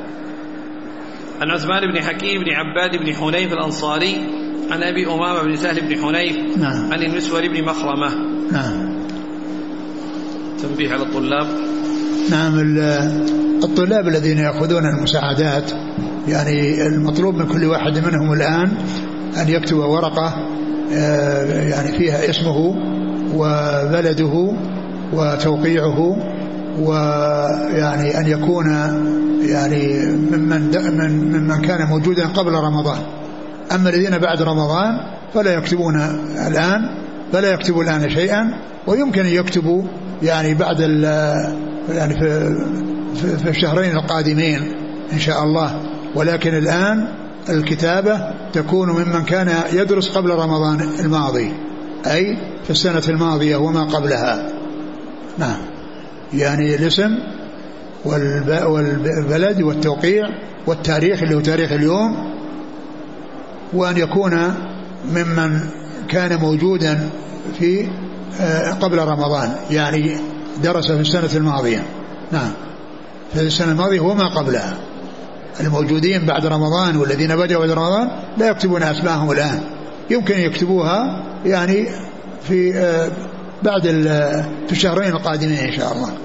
عن عثمان بن حكيم بن عباد بن حنيف الأنصاري عن أبي أمامة بن سهل بن حنيف. نعم. عن المسور بن مخرمة. نعم. تنبيه على الطلاب. نعم. الطلاب الذين يأخذون المساعدات يعني المطلوب من كل واحد منهم الآن أن يكتب ورقة يعني فيها اسمه وبلده وتوقيعه ويعني أن يكون يعني ممن ممن كان موجودا قبل رمضان. أما الذين بعد رمضان فلا يكتبون الآن فلا يكتبوا الآن شيئا ويمكن أن يكتبوا يعني بعد يعني في, في الشهرين القادمين إن شاء الله ولكن الآن الكتابة تكون ممن كان يدرس قبل رمضان الماضي أي في السنة الماضية وما قبلها. نعم. يعني الاسم والبلد والتوقيع والتاريخ اللي هو تاريخ اليوم وأن يكون ممن كان موجودا في قبل رمضان يعني درس في السنة الماضية. نعم. في السنة الماضية وما قبلها. الموجودين بعد رمضان والذين بدأوا بعد رمضان لا يكتبون أسماءهم الآن يمكن يكتبوها يعني في بعد في الشهرين القادمين إن شاء الله.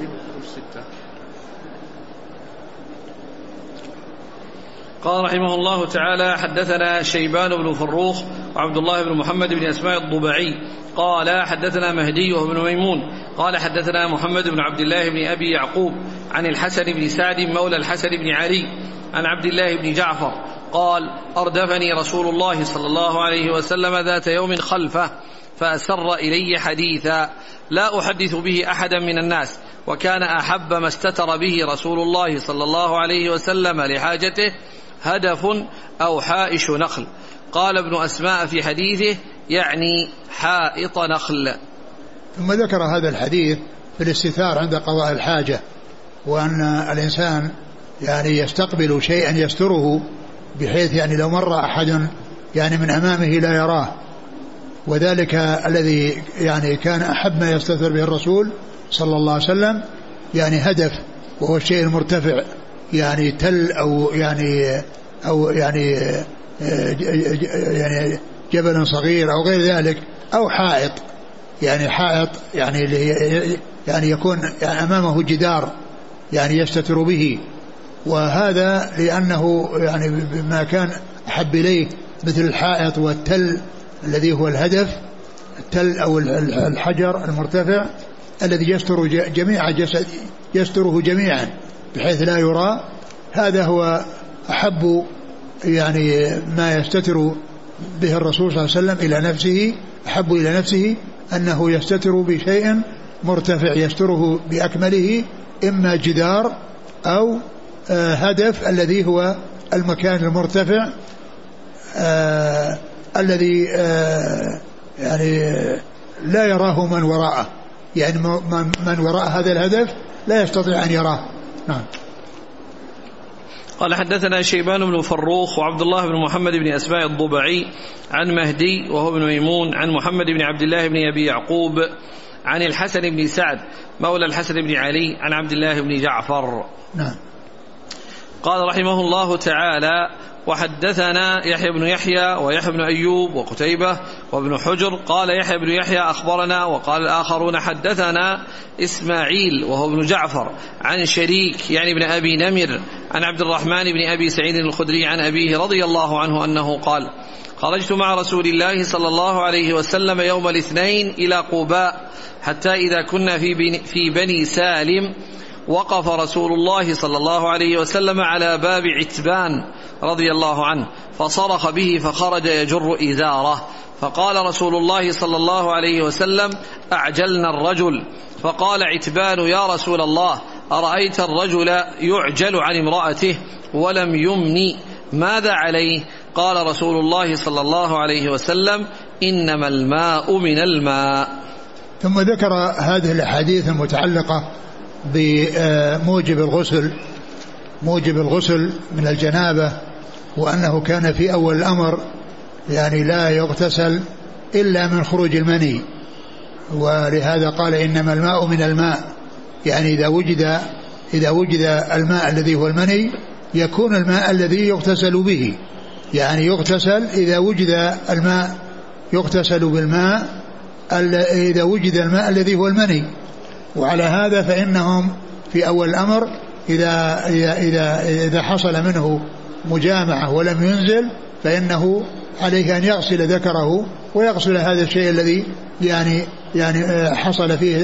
قال رحمه الله تعالى حدثنا شيبان بن فروخ وعبد الله بن محمد بن أسماء الضبعي قال حدثنا مهدي وابن ميمون قال حدثنا محمد بن عبد الله بن أبي يعقوب عن الحسن بن سعد مولى الحسن بن علي عن عبد الله بن جعفر قال أردفني رسول الله صلى الله عليه وسلم ذات يوم خلفه فأسر إلي حديثا لا أحدث به أحدا من الناس وكان أحب ما استتر به رسول الله صلى الله عليه وسلم لحاجته هدف أو حائش نخل. قال ابن أسماء في حديثه يعني حائط نخل. ثم ذكر هذا الحديث في الاستثار عند قضاء الحاجة، وأن الإنسان يعني يستقبل شيئا يستره بحيث يعني لو مر أحد يعني من أمامه لا يراه، وذلك الذي يعني كان أحب ما يستثر به الرسول صلى الله عليه وسلم يعني هدف، وهو الشيء المرتفع يعني تل أو يعني أو يعني يعني جبل صغير أو غير ذلك، أو حائط يعني حائط يعني يعني يكون يعني أمامه جدار يعني يستتر به، وهذا لأنه يعني ما كان أحب إليه مثل الحائط والتل الذي هو الهدف، التل أو الحجر المرتفع الذي يستر جميع جسد يستره جميعا بحيث لا يرى، هذا هو أحب يعني ما يستتر به الرسول صلى الله عليه وسلم إلى نفسه، أحب إلى نفسه أنه يستتر بشيء مرتفع يستره بأكمله، إما جدار أو آه هدف الذي هو المكان المرتفع آه الذي آه يعني لا يراه من وراءه، يعني من وراء هذا الهدف لا يستطيع أن يراه. نعم. قال حدثنا شيبان بن فروخ وعبد الله بن محمد بن أسماء الضبعي عن مهدي وهو ابن ميمون عن محمد بن عبد الله بن أبي يعقوب عن الحسن بن سعد مولى الحسن بن علي عن عبد الله بن جعفر. نعم. قال رحمه الله تعالى: وحدثنا يحيى بن يحيى ويحيى بن أيوب وقتيبة وابن حجر. قال يحيى بن يحيى أخبرنا، وقال الآخرون حدثنا إسماعيل وهو ابن جعفر عن شريك يعني ابن أبي نمر عن عبد الرحمن بن أبي سعيد الخدري عن أبيه رضي الله عنه أنه قال: خرجت مع رسول الله صلى الله عليه وسلم يوم الاثنين إلى قباء، حتى إذا كنا في بني, في بني سالم وقف رسول الله صلى الله عليه وسلم على باب عتبان رضي الله عنه فصرخ به فخرج يجر إزاره، فقال رسول الله صلى الله عليه وسلم: أعجلنا الرجل. فقال عتبان: يا رسول الله، أرأيت الرجل يعجل عن امرأته ولم يمني، ماذا عليه؟ قال رسول الله صلى الله عليه وسلم: إنما الماء من الماء. ثم ذكر هذه الأحاديث المتعلقة بموجب الغسل موجب الغسل من الجنابة، وأنه كان في أول الأمر يعني لا يغتسل إلا من خروج المني، ولهذا قال: إنما الماء من الماء، يعني إذا وجد إذا وجد الماء الذي هو المني يكون الماء الذي يغتسل به، يعني يغتسل إذا وجد الماء، يغتسل بالماء إذا وجد الماء الذي هو المني. وعلى هذا فإنهم في أول الأمر إذا, إذا, إذا, إذا حصل منه مجامعة ولم ينزل فإنه عليه أن يغسل ذكره ويغسل هذا الشيء الذي يعني يعني حصل فيه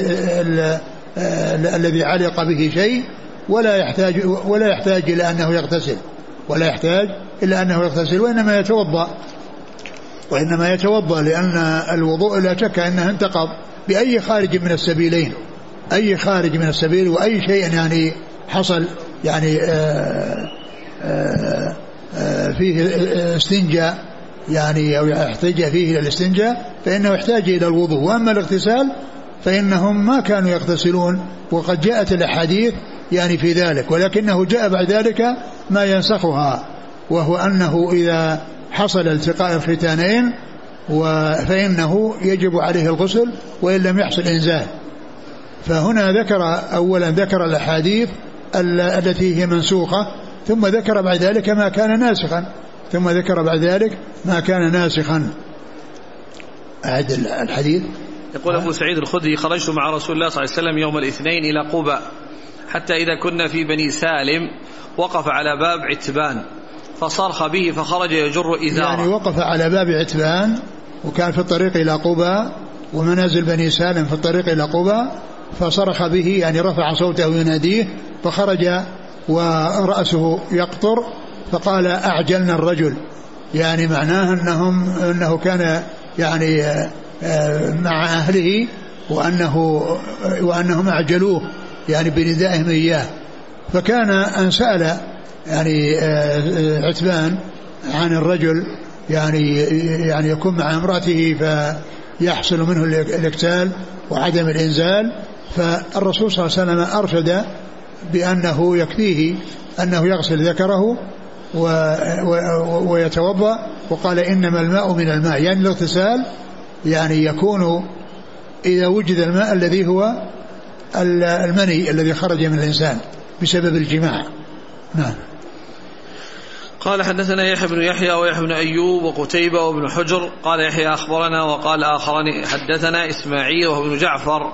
الذي علق به شيء، ولا يحتاج ولا يحتاج إلى أنه يغتسل ولا يحتاج إلا أنه يغتسل وإنما يتوضأ وإنما يتوضأ لأن الوضوء لا شك أنه انتقض بأي خارج من السبيلين، أي خارج من السبيل وأي شيء يعني حصل يعني آآ آآ آآ فيه استنجاء يعني أو يحتاج فيه إلى الاستنجاء فإنه يحتاج إلى الوضوء. وأما الاغتسال فإنهم ما كانوا يغتسلون، وقد جاءت الأحاديث يعني في ذلك، ولكنه جاء بعد ذلك ما ينسخها، وهو أنه إذا حصل التقاء الختانين فإنه يجب عليه الغسل وإن لم يحصل إنزال. فهنا ذكر أولا ذكر الأحاديث التي هي منسوخة، ثم ذكر بعد ذلك ما كان ناسخا ثم ذكر بعد ذلك ما كان ناسخا. أعد الحديث. يقول أبو سعيد الخدري: خرجت مع رسول الله صلى الله عليه وسلم يوم الاثنين إلى قباء، حتى إذا كنا في بني سالم وقف على باب عتبان فصرخ به فخرج يجر إزاره. يعني وقف على باب عتبان وكان في الطريق إلى قباء، ومنازل بني سالم في الطريق إلى قباء، فصرخ به يعني رفع صوته يناديه، فخرج ورأسه يقطر، فقال: أعجلنا الرجل، يعني معناه أنهم أنه كان يعني مع أهله وأنه وأنهم أعجلوه يعني بندائهم إياه. فكان أن سأل يعني عتبان عن الرجل يعني يعني يكون مع امرأته ف يحصل منه الاكتال وعدم الإنزال. فالرسول صلى الله عليه وسلم أرشد بأنه يكفيه أنه يغسل ذكره ويتوضأ، وقال إنما الماء من الماء، يعني الاغتسال يعني يكون إذا وجد الماء الذي هو المني الذي خرج من الإنسان بسبب الجماع. نعم. قال حدثنا يحيى بن يحيى ويحيى بن أيوب وقتيبة وابن حجر. قال يحيى أخبرنا وقال آخران حدثنا إسماعيل وهو ابن جعفر.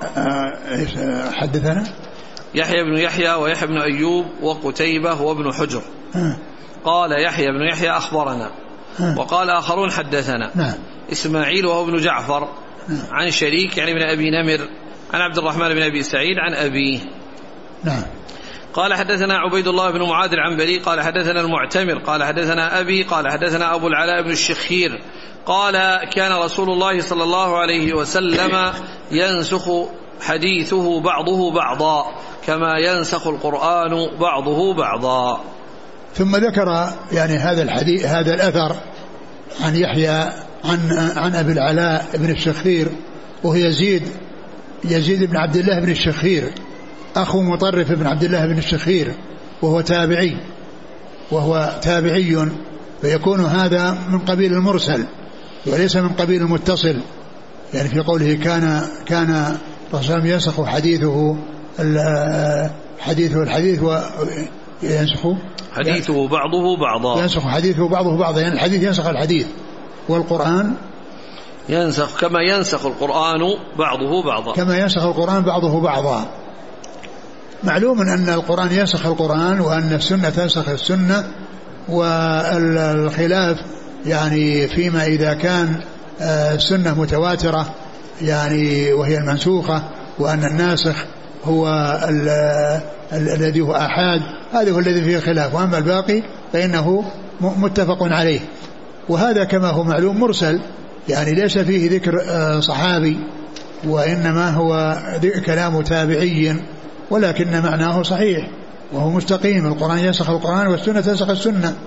حدثنا يحيى بن يحيى ويحيى بن أيوب وقتيبة وابن حجر. قال يحيى بن يحيى أخبرنا وقال آخرون حدثنا إسماعيل وهو ابن جعفر عن شريك يعني بن أبي نمر عن عبد الرحمن بن أبي سعيد عن أبيه. نعم. قال حدثنا عبيد الله بن معاذ العنبري قال حدثنا المعتمر قال حدثنا أبي قال حدثنا أبو العلاء بن الشخير قال كان رسول الله صلى الله عليه وسلم ينسخ حديثه بعضه بعضا كما ينسخ القرآن بعضه بعضا. ثم ذكر يعني هذا الحديث هذا الأثر عن يحيى عن عن أبي العلاء بن الشخير وهو يزيد يزيد بن عبد الله بن الشخير أخو مطرف بن عبد الله بن الشخير وهو تابعي وهو تابعي فيكون هذا من قبيل المرسل وليس من قبيل المتصل. يعني في قوله كان كان الرسول ينسخ حديثه حديثه الحديث وينسخ حديثه بعضه بعضا ينسخ حديثه بعضه بعضا يعني الحديث ينسخ الحديث والقرآن ينسخ كما ينسخ القرآن بعضه بعضا كما ينسخ القرآن بعضه بعضا. معلوم أن القرآن ينسخ القرآن وأن السنة تنسخ السنة، والخلاف يعني فيما إذا كان السنة متواترة يعني وهي المنسوخة وأن الناسخ هو الذي هو آحاد، هذا هو الذي فيه خلاف، وأما الباقي فإنه متفق عليه. وهذا كما هو معلوم مرسل يعني ليس فيه ذكر صحابي وإنما هو كلام تابعي، ولكن معناه صحيح وهو مستقيم. القرآن ينسخ القرآن والسنة تنسخ السنة.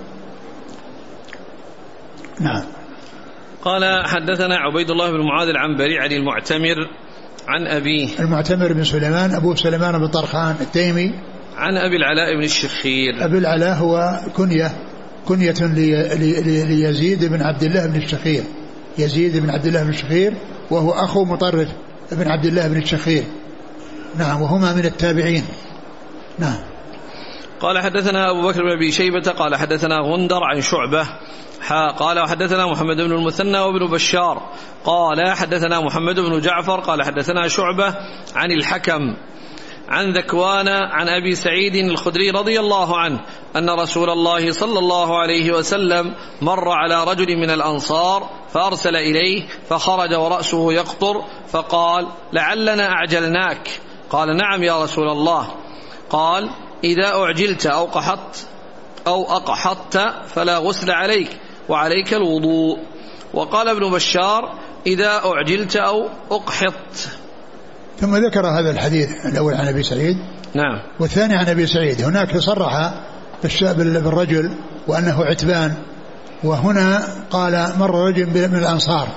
نعم. قال حدثنا عبيد الله بن معاذ العنبري عن المعتمر عن أبيه المعتمر بن سليمان أبو سليمان بن طرخان التيمي عن أبي العلاء بن الشخير. أبي العلاء هو كنية كنية لي لي ليزيد بن عبد الله بن الشخير يزيد بن عبد الله بن الشخير وهو أخو مطرف بن عبد الله بن الشخير. نعم. وهما من التابعين. نعم. قال حدثنا أبو بكر بن أبي شيبة قال حدثنا غندر عن شعبة قال وحدثنا محمد بن المثنى وابن بشار قال حدثنا محمد بن جعفر قال حدثنا شعبة عن الحكم عن ذكوان عن أبي سعيد الخدري رضي الله عنه أن رسول الله صلى الله عليه وسلم مر على رجل من الأنصار فأرسل إليه فخرج ورأسه يقطر فقال لعلنا أعجلناك. قال نعم يا رسول الله. قال إذا أعجلت أو قحطت أو أقحطت فلا غسل عليك وعليك الوضوء. وقال ابن بشار إذا أعجلت أو أقحط. ثم ذكر هذا الحديث الأول عن أبي سعيد نعم والثاني عن أبي سعيد. هناك صرح بالرجل وأنه عتبان، وهنا قال مر رجل من الأنصار،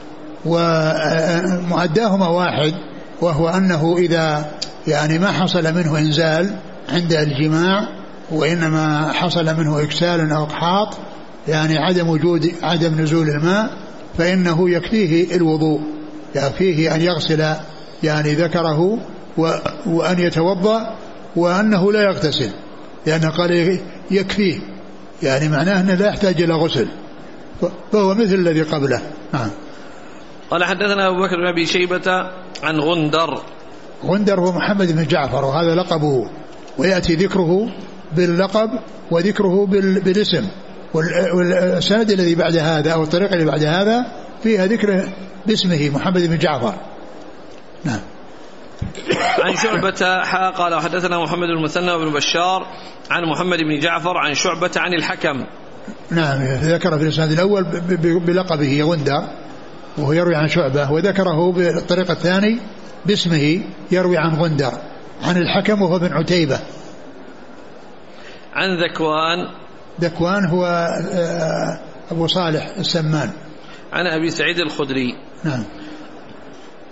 ومعداهما واحد، وهو أنه إذا يعني ما حصل منه إنزال عند الجماع وإنما حصل منه إكسال أو إقحاط يعني عدم وجود عدم نزول الماء، فإنه يكفيه الوضوء، يكفيه أن يغسل يعني ذكره وأن يتوضأ وأنه لا يغتسل، لأنه قال يكفيه يعني معناه أنه لا يحتاج إلى غسل، فهو مثل الذي قبله. نعم. قال حدثنا أبو بكر بن أبي شيبة عن غندر. غندر هو محمد بن جعفر وهذا لقبه، ويأتي ذكره باللقب وذكره بالاسم، والسند الذي بعد هذا أو الطريق اللي بعد هذا فيها ذكره باسمه محمد بن جعفر. نعم. عن شعبة حا قال حدثنا محمد بن المثنى وابن بشار عن محمد بن جعفر عن شعبة عن الحكم. نعم. ذكر في الإسناد الأول بلقبه غندر وهو يروي عن شعبة، وذكره بالطريق الثاني باسمه يروي عن غندر عن الحكم وهو بن عتيبة. عن ذكوان. ذكوان هو أبو صالح السمان. عن أبي سعيد الخدري. نعم.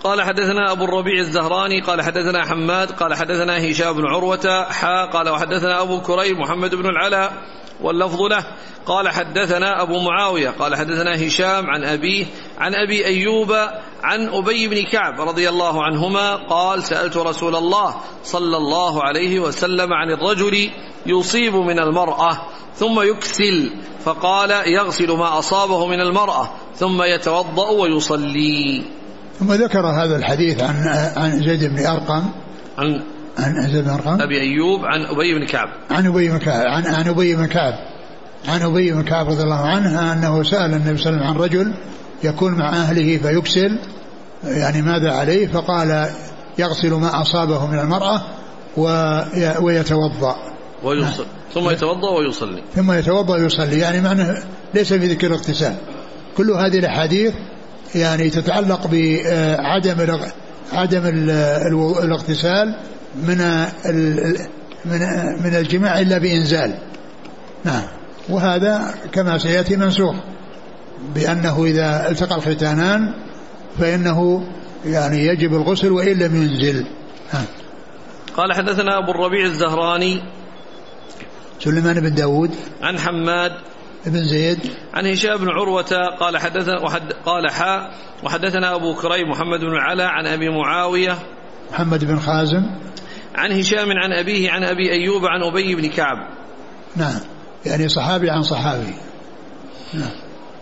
قال حدثنا أبو الربيع الزهراني قال حدثنا حماد قال حدثنا هشام بن عروة حا قال وحدثنا أبو كريب محمد بن العلاء واللفظ له قال حدثنا أبو معاوية قال حدثنا هشام عن أبيه عن أبي أيوب عن أبي بن كعب رضي الله عنهما قال سألت رسول الله صلى الله عليه وسلم عن الرجل يصيب من المرأة ثم يكسل فقال يغسل ما أصابه من المرأة ثم يتوضأ ويصلي. ثم ذكر هذا الحديث عن عن زيد بن أرقم عن عن زيد بن أرقم أبي أيوب عن أبي بن كعب عن أبي بن كعب عن عن أبي بن كعب عن أبي بن كعب رضي الله عنه أنه سأل النبي صلى الله عليه وسلم عن رجل يكون مع أهله فيكسل يعني ماذا عليه؟ فقال يغسل ما أصابه من المرأة ويتوضأ ويصلي ثم يتوضأ ويصلي ثم يتوضأ ويصلي يعني معنى ليس في ذكر الاغتسال. كل هذه الأحاديث يعني تتعلق بعدم عدم الاغتسال من من من الجماع إلا بإنزال. نعم. وهذا كما سيأتي منسوخ بأنه إذا التقى الختانان فإنه يعني يجب الغسل وإن لم ينزل. ها. قال حدثنا أبو الربيع الزهراني سليمان بن داود عن حماد بن زيد عن هشام بن عروة قال حدثنا وحد قال حاء وحدثنا أبو كريب محمد بن العلاء عن أبي معاوية محمد بن خازم عن هشام عن أبيه عن أبي أيوب عن أبي بن كعب. نعم يعني صحابي عن صحابي. نعم.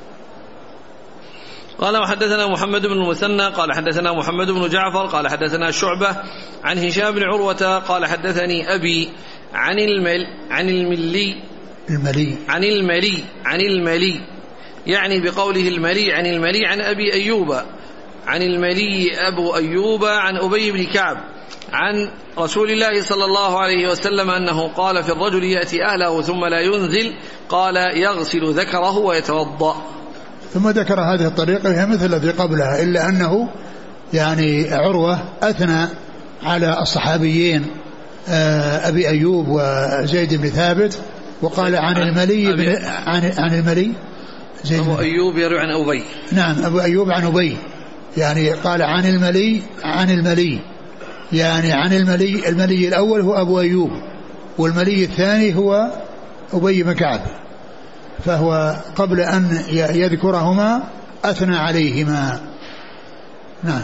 قال وحدثنا محمد بن المثنى قال حدثنا محمد بن جعفر قال حدثنا شعبة عن هشام بن عروة قال حدثني أبي عن المل عن الملي الملي عن الملي عن الملي يعني بقوله الملي عن الملي عن أبي أيوب عن الملي أبو أيوب عن أبي بن كعب عن رسول الله صلى الله عليه وسلم أنه قال في الرجل يأتي أهله ثم لا ينزل قال يغسل ذكره ويتوضأ. ثم ذكر هذه الطريقة هي مثل التي قبلها إلا أنه يعني عروة أثنى على الصحابيين أبي أيوب وزيد بن ثابت وقال عن الملي بن عن عن الملي زيد أبو أيوب يروي عن أبي. نعم أبو أيوب عن أبي يعني قال عن الملي عن الملي يعني عن الملي الملي الأول هو أبو أيوب والملي الثاني هو أبي بن كعب فهو قبل أن يذكرهما أثنى عليهما. نعم.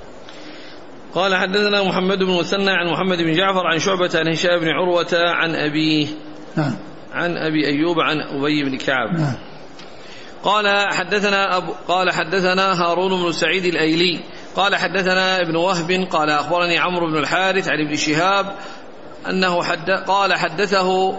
قال حدثنا محمد بن مثنى عن محمد بن جعفر عن شعبة عن هشام بن عروة عن أبيه نعم. عن أبي أيوب عن أبي بن كعب. نعم. قال حدثنا أبو قال حدثنا هارون بن سعيد الأيلي قال حدثنا ابن وهب قال أخبرني عمرو بن الحارث عن ابن شهاب أنه حد قال حدثه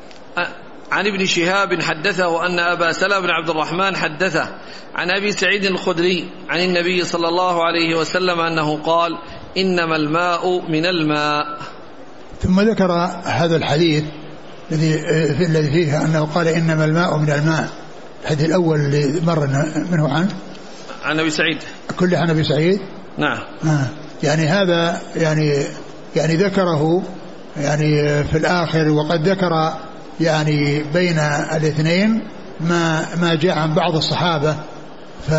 عن ابن شهاب حدثه أن أبا سلمة بن عبد الرحمن حدثه عن أبي سعيد الخدري عن النبي صلى الله عليه وسلم أنه قال إنما الماء من الماء. ثم ذكر هذا الحديث الذي الذي فيه أنه قال إنما الماء من الماء. الحديث الأول اللي مر منه عن عن أبي سعيد كل عن أبي سعيد. نعم. آه. يعني هذا يعني يعني ذكره يعني في الآخر وقد ذكر يعني بين الاثنين ما ما جاء عن بعض الصحابة ف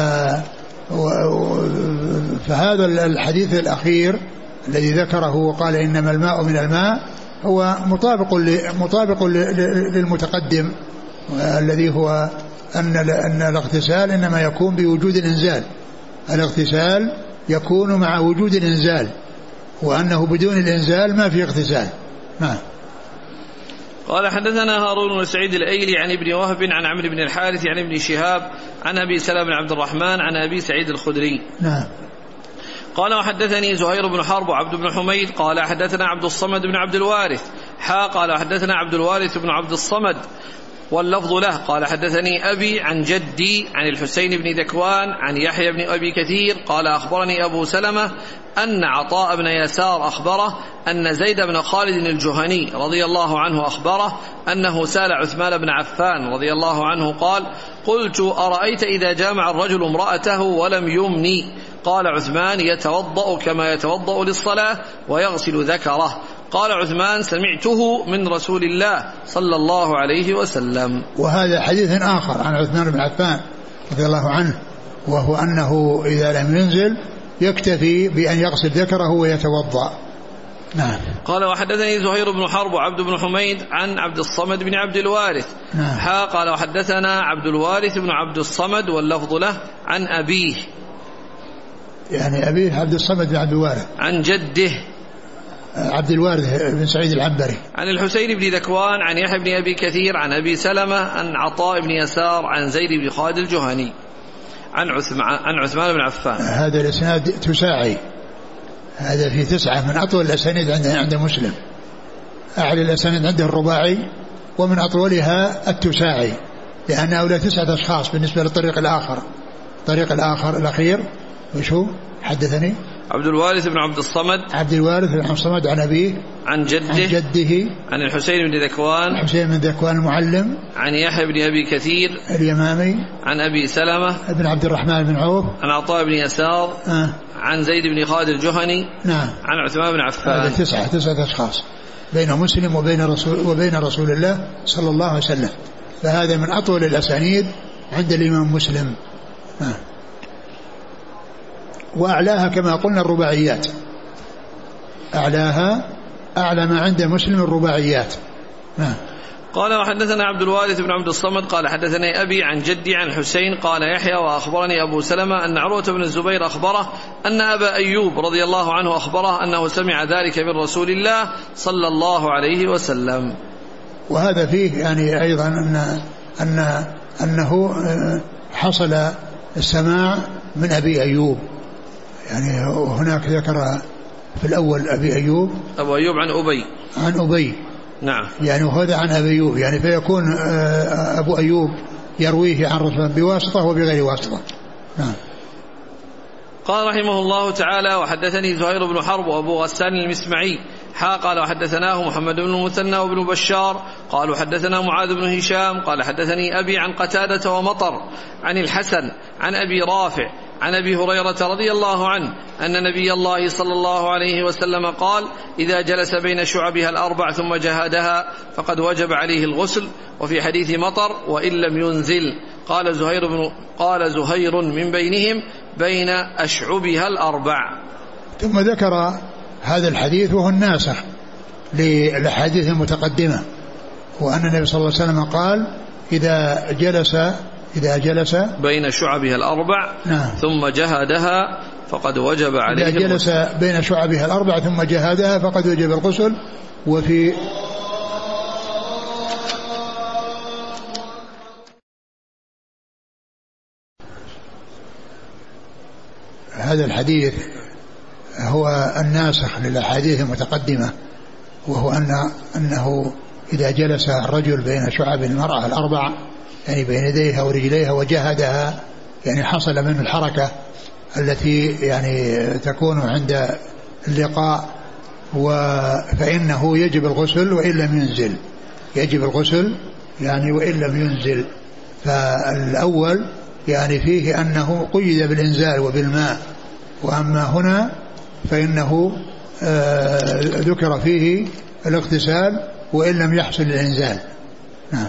فهذا الحديث الأخير الذي ذكره وقال إنما الماء من الماء هو مطابق مطابق للمتقدم الذي هو أن أن الاغتسال إنما يكون بوجود الإنزال. الاغتسال يكون مع وجود الإنزال وأنه بدون الإنزال ما في اغتسال. نعم. قال حدثنا هارون بن سعيد الأيلي عن ابن وهب عن عمرو بن الحارث عن ابن شهاب عن أبي سلمة بن عبد الرحمن عن أبي سعيد الخدري. نعم. قال وحدثني زهير بن حرب وعبد بن حميد قال حدثنا عبد الصمد بن عبد الوارث حا قال حدثنا عبد الوارث بن عبد الصمد واللفظ له قال حدثني أبي عن جدي عن الحسين بن ذكوان عن يحيى بن أبي كثير قال أخبرني أبو سلمة أن عطاء بن يسار أخبره أن زيد بن خالد الجهني رضي الله عنه أخبره أنه سأل عثمان بن عفان رضي الله عنه قال قلت أرأيت إذا جامع الرجل امرأته ولم يمني قال عثمان يتوضأ كما يتوضأ للصلاة ويغسل ذكره. قال عثمان سمعته من رسول الله صلى الله عليه وسلم. وهذا حديث آخر عن عثمان بن عفان رضي الله عنه وهو أنه إذا لم ينزل يكتفي بأن يغسل ذكره ويتوضأ. نعم. قال وحدثني زهير بن حرب وعبد بن حميد عن عبد الصمد بن عبد الوارث. نعم. حا قال وحدثنا عبد الوارث بن عبد الصمد واللفظ له عن أبيه، يعني أبيه عبد الصمد بن عبد الوارث، عن جده عبد الوارث بن سعيد العنبري، عن الحسين بن ذكوان عن يحيى بن أبي كثير عن أبي سلمة عن عطاء بن يسار عن زيد بن خالد الجهني عن عثمان عن عثمان بن عفان. هذا الإسناد تساعي، هذا في تسعة من أطول الأسانيد عند عند مسلم. أعلى الأسانيد عنده الرباعي ومن أطولها التساعي، لأن هؤلاء تسعة أشخاص بالنسبة للطريق الآخر. الطريق الآخر الأخير وشو حدثني عبد الوارث بن عبد الصمد عبد الوارث بن عبد الصمد عن أبيه عن جده عن جده عن الحسين بن ذكوان الحسين بن ذكوان المعلم عن يحيى بن أبي كثير اليمامي عن أبي سلمة بن عبد الرحمن بن عوف عن عطاء بن يسار آه. عن زيد بن خالد الجهني نعم عن عثمان بن عفان. هذا تسعة تسعة أشخاص بين مسلم وبين رسول وبين رسول الله صلى الله عليه وسلم، فهذا من أطول الأسانيد عند الإمام مسلم. آه. وأعلاها كما قلنا الرباعيات، أعلاها أعلى ما عند مسلم الرباعيات. نعم. قال وحدثنا عبد الوارث بن عبد الصمد قال حدثني أبي عن جدي عن الحسين قال يحيى وأخبرني أبو سلمة أن عروة بن الزبير أخبره أن أبا أيوب رضي الله عنه أخبره أنه سمع ذلك من رسول الله صلى الله عليه وسلم. وهذا فيه يعني أيضا أن أن أنه حصل السماع من أبي أيوب، يعني هناك ذكر في الأول أبي أيوب أبو أيوب عن أبي عن أبي نعم، يعني وهذا عن أبي أيوب، يعني فيكون أبو أيوب يرويه عن رسول الله بواسطة وبغير واسطة. نعم. قال رحمه الله تعالى وحدثني زهير بن حرب وأبو غسان المسمعي حا قال وحدثناه محمد بن المثنى وابن بشار قالوا حدثنا معاذ بن هشام قال حدثني أبي عن قتادة ومطر عن الحسن عن أبي رافع عن أبي هريرة رضي الله عنه أن نبي الله صلى الله عليه وسلم قال إذا جلس بين شعبها الأربع ثم جهدها فقد وجب عليه الغسل. وفي حديث مطر وإن لم ينزل قال زهير, بن قال زهير من بينهم بين أشعبها الأربع. ثم ذكر هذا الحديث وهو الناسخ للأحاديث المتقدمة، وأن النبي صلى الله عليه وسلم قال إذا جلس إذا جلس بين شعبها الأربع نعم. ثم جهدها فقد وجب عليه إذا جلس الغسل. بين شعبها الأربع ثم جهدها فقد وجب الغسل. وفي هذا الحديث هو الناسخ للأحاديث المتقدمة، وهو أن أنه إذا جلس الرجل بين شعب المرأة الأربع يعني بين يديها ورجليها وجهدها يعني حصل منه الحركة التي يعني تكون عند اللقاء، فإنه يجب الغسل وإن لم ينزل، يجب الغسل يعني وإن لم ينزل. فالأول يعني فيه أنه قيد بالإنزال وبالماء، وأما هنا فإنه آه ذكر فيه الاغتسال وإن لم يحصل الإنزال. نعم.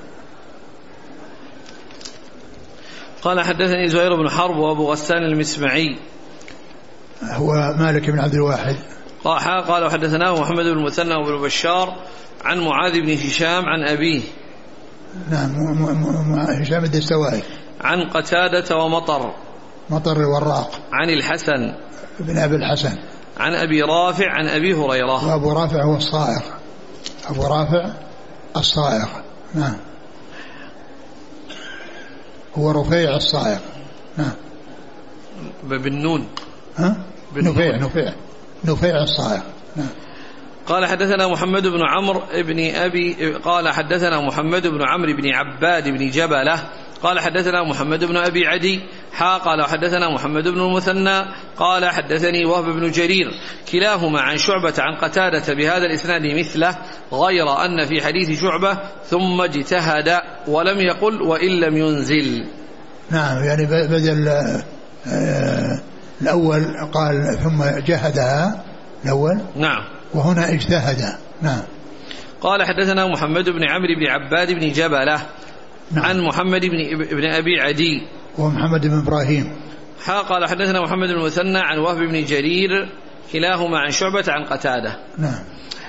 قال حدثني زهير بن حرب وأبو غسان المسمعي هو مالك بن عبد الواحد قال وحدثناه محمد بن المثنى وابن بشار عن معاذ بن هشام عن أبيه نعم هشام الدستوائي عن قتادة ومطر مطر الوراق عن الحسن بن أبي الحسن عن أبي رافع عن أبي هريرة. وأبو رافع هو الصائغ، أبو رافع الصائغ نعم هو رفيع الصائغ نعم بالنون ها نفيع نفيع نفيع الصائغ نعم. قال حدثنا محمد بن عمرو بن أبي قال حدثنا محمد بن عمرو بن عباد بن جبلة قال حدثنا محمد بن أبي عدي حا قال حدثنا محمد بن المثنى قال حدثني وهب بن جرير كلاهما عن شعبة عن قتادة بهذا الإسناد مثله، غير أن في حديث شعبة ثم اجتهد ولم يقل وإن لم ينزل. نعم يعني بدل آه الأول قال ثم جهدها الأول نعم وهنا اجتهد. نعم. قال حدثنا محمد بن عمرو بن عباد بن جبلة نعم. عن محمد بن, بن أبي عدي ومحمد بن إبراهيم حا قال حدثنا محمد بن المثنى عن وهب بن جرير كلاهما عن شعبة عن قتادة. نعم.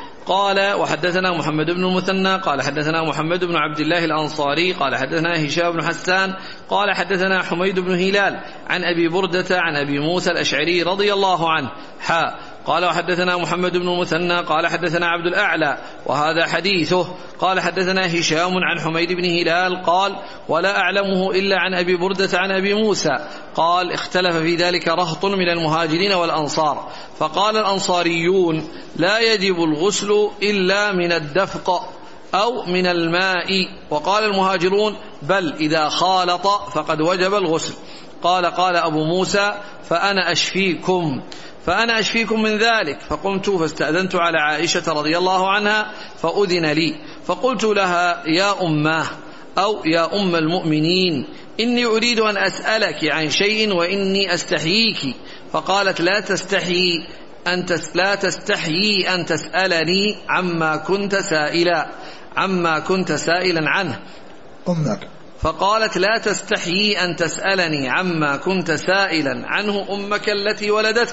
قال وحدثنا محمد بن المثنى قال حدثنا محمد بن عبد الله الأنصاري قال حدثنا هشام بن حسان قال حدثنا حميد بن هلال عن أبي بردة عن أبي موسى الأشعري رضي الله عنه. حا قال وحدثنا محمد بن المثنى قال حدثنا عبد الأعلى وهذا حديثه. قال حدثنا هشام عن حميد بن هلال قال ولا أعلمه إلا عن أبي بردة عن أبي موسى قال اختلف في ذلك رهط من المهاجرين والأنصار فقال الأنصاريون لا يجب الغسل إلا من الدفق أو من الماء وقال المهاجرون بل إذا خالط فقد وجب الغسل. قال قال أبو موسى فأنا أشفيكم فأنا أشفيكم من ذلك فقمت فاستأذنت على عائشة رضي الله عنها فأذن لي فقلت لها يا أماه أو يا أم المؤمنين إني أريد أن أسألك عن شيء وإني أستحييك فقالت لا تستحيي أن لا تستحيي أن تسألني عما كنت سائلا عما كنت سائلا عنه أمك فقالت لا تستحيي أن تسألني عما كنت سائلا عنه أمك التي ولدتك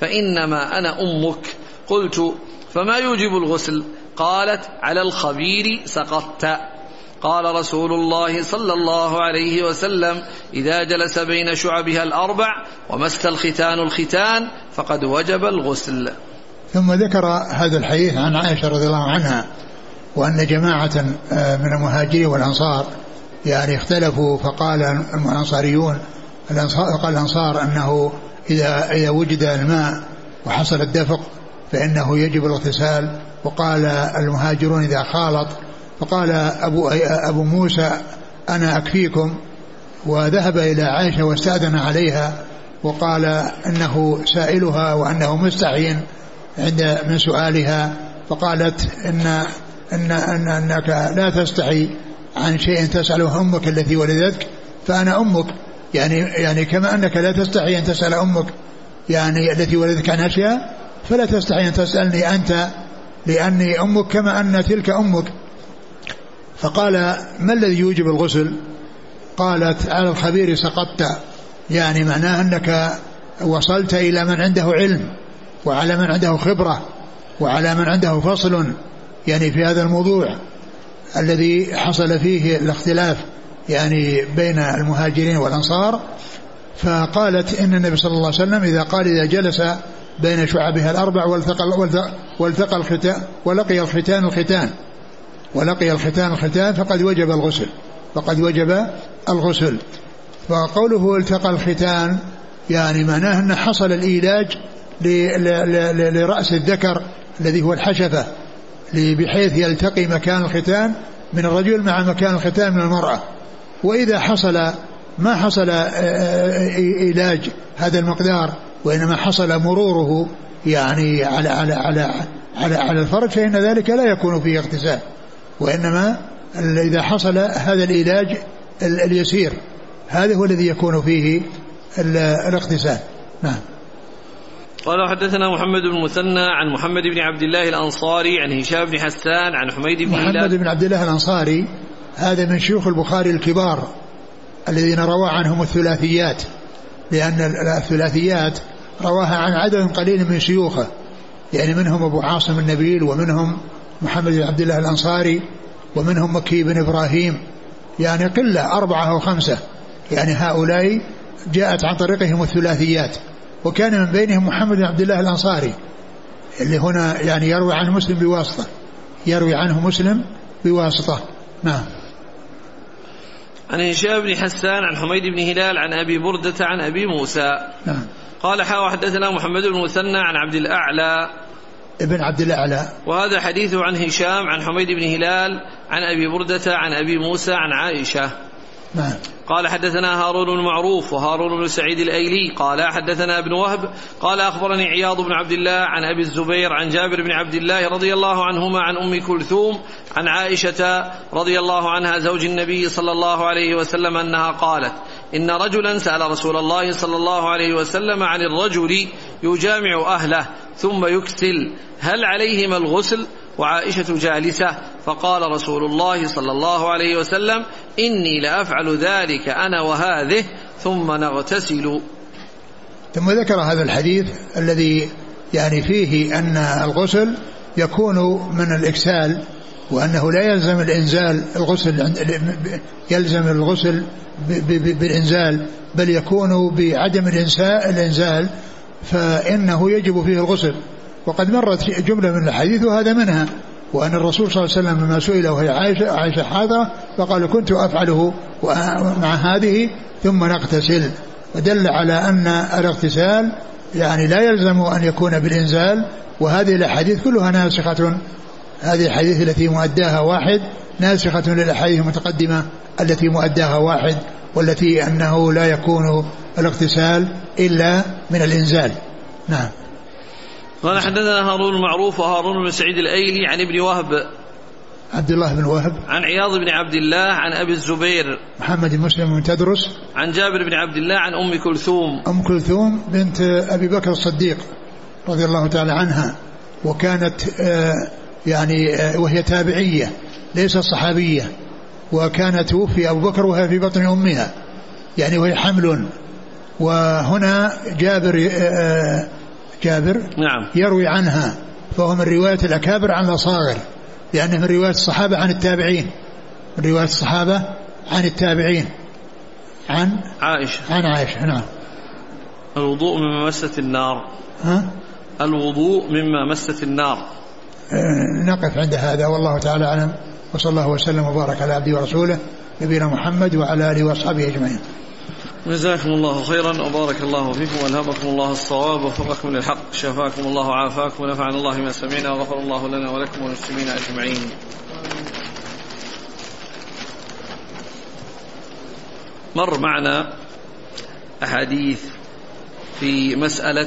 فإنما أنا أمك. قلت فما يوجب الغسل؟ قالت على الخبير سقطت. قال رسول الله صلى الله عليه وسلم إذا جلس بين شعبها الأربع ومس الختان الختان فقد وجب الغسل. ثم ذكر هذا الحديث عن عائشة رضي الله عنها وأن جماعة من المهاجرين والأنصار يعني اختلفوا فقال الأنصاريون قال الأنصار أنه إذا, إذا وجد الماء وحصل الدفق فإنه يجب الاغتسال وقال المهاجرون إذا خالط فقال أبو, أبو موسى أنا أكفيكم وذهب إلى عائشة واستأذن عليها وقال إنه سائلها وأنه مستحين عند من سؤالها فقالت إن, إن, إن أنك لا تستحي عن شيء تسأله أمك التي ولدتك فأنا أمك يعني, يعني كما أنك لا تستحي أن تسأل أمك يعني التي ولدتك عن أشياء فلا تستحي أن تسألني أنت لأني أمك كما أن تلك أمك. فقال ما الذي يوجب الغسل؟ قالت على الخبير سقطت يعني معناه أنك وصلت إلى من عنده علم وعلى من عنده خبرة وعلى من عنده فصل يعني في هذا الموضوع الذي حصل فيه الاختلاف يعني بين المهاجرين والأنصار. فقالت إن النبي صلى الله عليه وسلم إذا قال إذا جلس بين شعبها الأربع والتقى, والتقى الختان ولقي الختان الختان ولقي الختان الختان فقد وجب الغسل فقد وجب الغسل. وقوله التقى الختان يعني معناه أن حصل الإيلاج لرأس الذكر الذي هو الحشفة بحيث يلتقي مكان الختان من الرجل مع مكان الختان من المرأة. وإذا حصل ما حصل إيلاج هذا المقدار وإنما حصل مروره يعني على على على على, على الفرج فإن ذلك لا يكون فيه اغتسال وإنما إذا حصل هذا الإيلاج اليسير هذا هو الذي يكون فيه الاغتسال. نعم. قال حدثنا محمد بن المثنى عن محمد بن عبد الله الأنصاري عن هشام بن حسان عن حميد بن هلال. محمد بن عبد الله الأنصاري هذا من شيوخ البخاري الكبار الذين روى عنهم الثلاثيات لأن الثلاثيات رواها عن عدد قليل من شيوخه يعني منهم أبو عاصم النبيل ومنهم محمد بن عبد الله الأنصاري ومنهم مكي بن إبراهيم يعني قلة أربعة أو خمسة يعني هؤلاء جاءت عن طريقهم الثلاثيات. وكان من بينهم محمد بن عبد الله الأنصاري اللي هنا يعني يروي عنه مسلم بواسطة يروي عنه مسلم بواسطة. نعم. عن هشام بن حسان عن حميد بن هلال عن أبي بردة عن أبي موسى. نعم. قال حدثنا محمد بن المثنى عن عبد الأعلى ابن عبد الأعلى وهذا حديثه عن هشام عن حميد بن هلال عن أبي بردة عن أبي موسى عن عائشة. نعم. قال حدثنا هارون المعروف وهارون بن سعيد الأيلي قال حدثنا ابن وهب قال أخبرني عياض بن عبد الله عن أبي الزبير عن جابر بن عبد الله رضي الله عنهما عن أم كلثوم عن عائشة رضي الله عنها زوج النبي صلى الله عليه وسلم أنها قالت إن رجلا سأل رسول الله صلى الله عليه وسلم عن الرجل يجامع أهله ثم يكسل هل عليهما الغسل وعائشة جالسة فقال رسول الله صلى الله عليه وسلم إني لأفعل ذلك أنا وهذه ثم نغتسل. ثم ذكر هذا الحديث الذي يعني فيه أن الغسل يكون من الإكسال، وأنه لا يلزم الإنزال الغسل يلزم الغسل بالإنزال، بل يكون بعدم الإنزال فإنه يجب فيه الغسل. وقد مرت جملة من الحديث وهذا منها، وأن الرسول صلى الله عليه وسلم لما سئل وهي عائشة, عائشة حاضرة فقال كنت أفعله مع هذه ثم نغتسل، ودل على أن الاغتسال يعني لا يلزم أن يكون بالإنزال. وهذه الأحاديث كلها ناسخة، هذه الحديث التي مؤداها واحد ناسخة للأحاديث المتقدمة التي مؤداها واحد، والتي أنه لا يكون الاغتسال إلا من الإنزال. نعم. قال حدثنا هارون المعروف وهارون بن سعيد الأيلي عن ابن وهب عبد الله بن وهب عن عياض بن عبد الله عن أبي الزبير محمد بن مسلم بن تدرس عن جابر بن عبد الله عن أم كلثوم أم كلثوم بنت أبي بكر الصديق رضي الله تعالى عنها، وكانت يعني وهي تابعية ليست صحابية، وكانت توفي أبو بكر وهي في بطن أمها يعني وهي حمل. وهنا جابر جابر نعم يروي عنها، فهو من رواية الأكابر عن الأصاغر، لأنه من رواية الصحابة عن التابعين، من رواية الصحابة عن التابعين عن عائشة عن عائشة. نعم. الوضوء مما مست النار. ها؟ الوضوء مما مست النار. أه نقف عند هذا والله تعالى أعلم، وصلى الله وسلم وبارك على عبده ورسوله نبينا محمد وعلى آله وأصحابه أجمعين. جزاكم الله خيرا وبارك الله فيكم والهمكم الله الصواب ووفقكم للحق، شفاكم الله وعافاكم ونفعنا الله ما سمعنا وغفر الله لنا ولكم والمسلمين أجمعين. مر معنا أحاديث في مسألة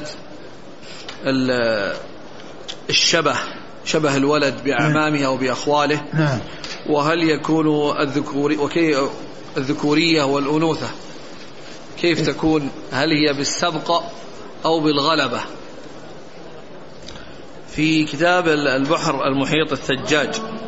الشبه، شبه الولد بأعمامه أو بأخواله، وهل يكون الذكوري وكي الذكورية والأنوثة كيف تكون، هل هي بالسبق أو بالغلبة. في كتاب البحر المحيط الثجاج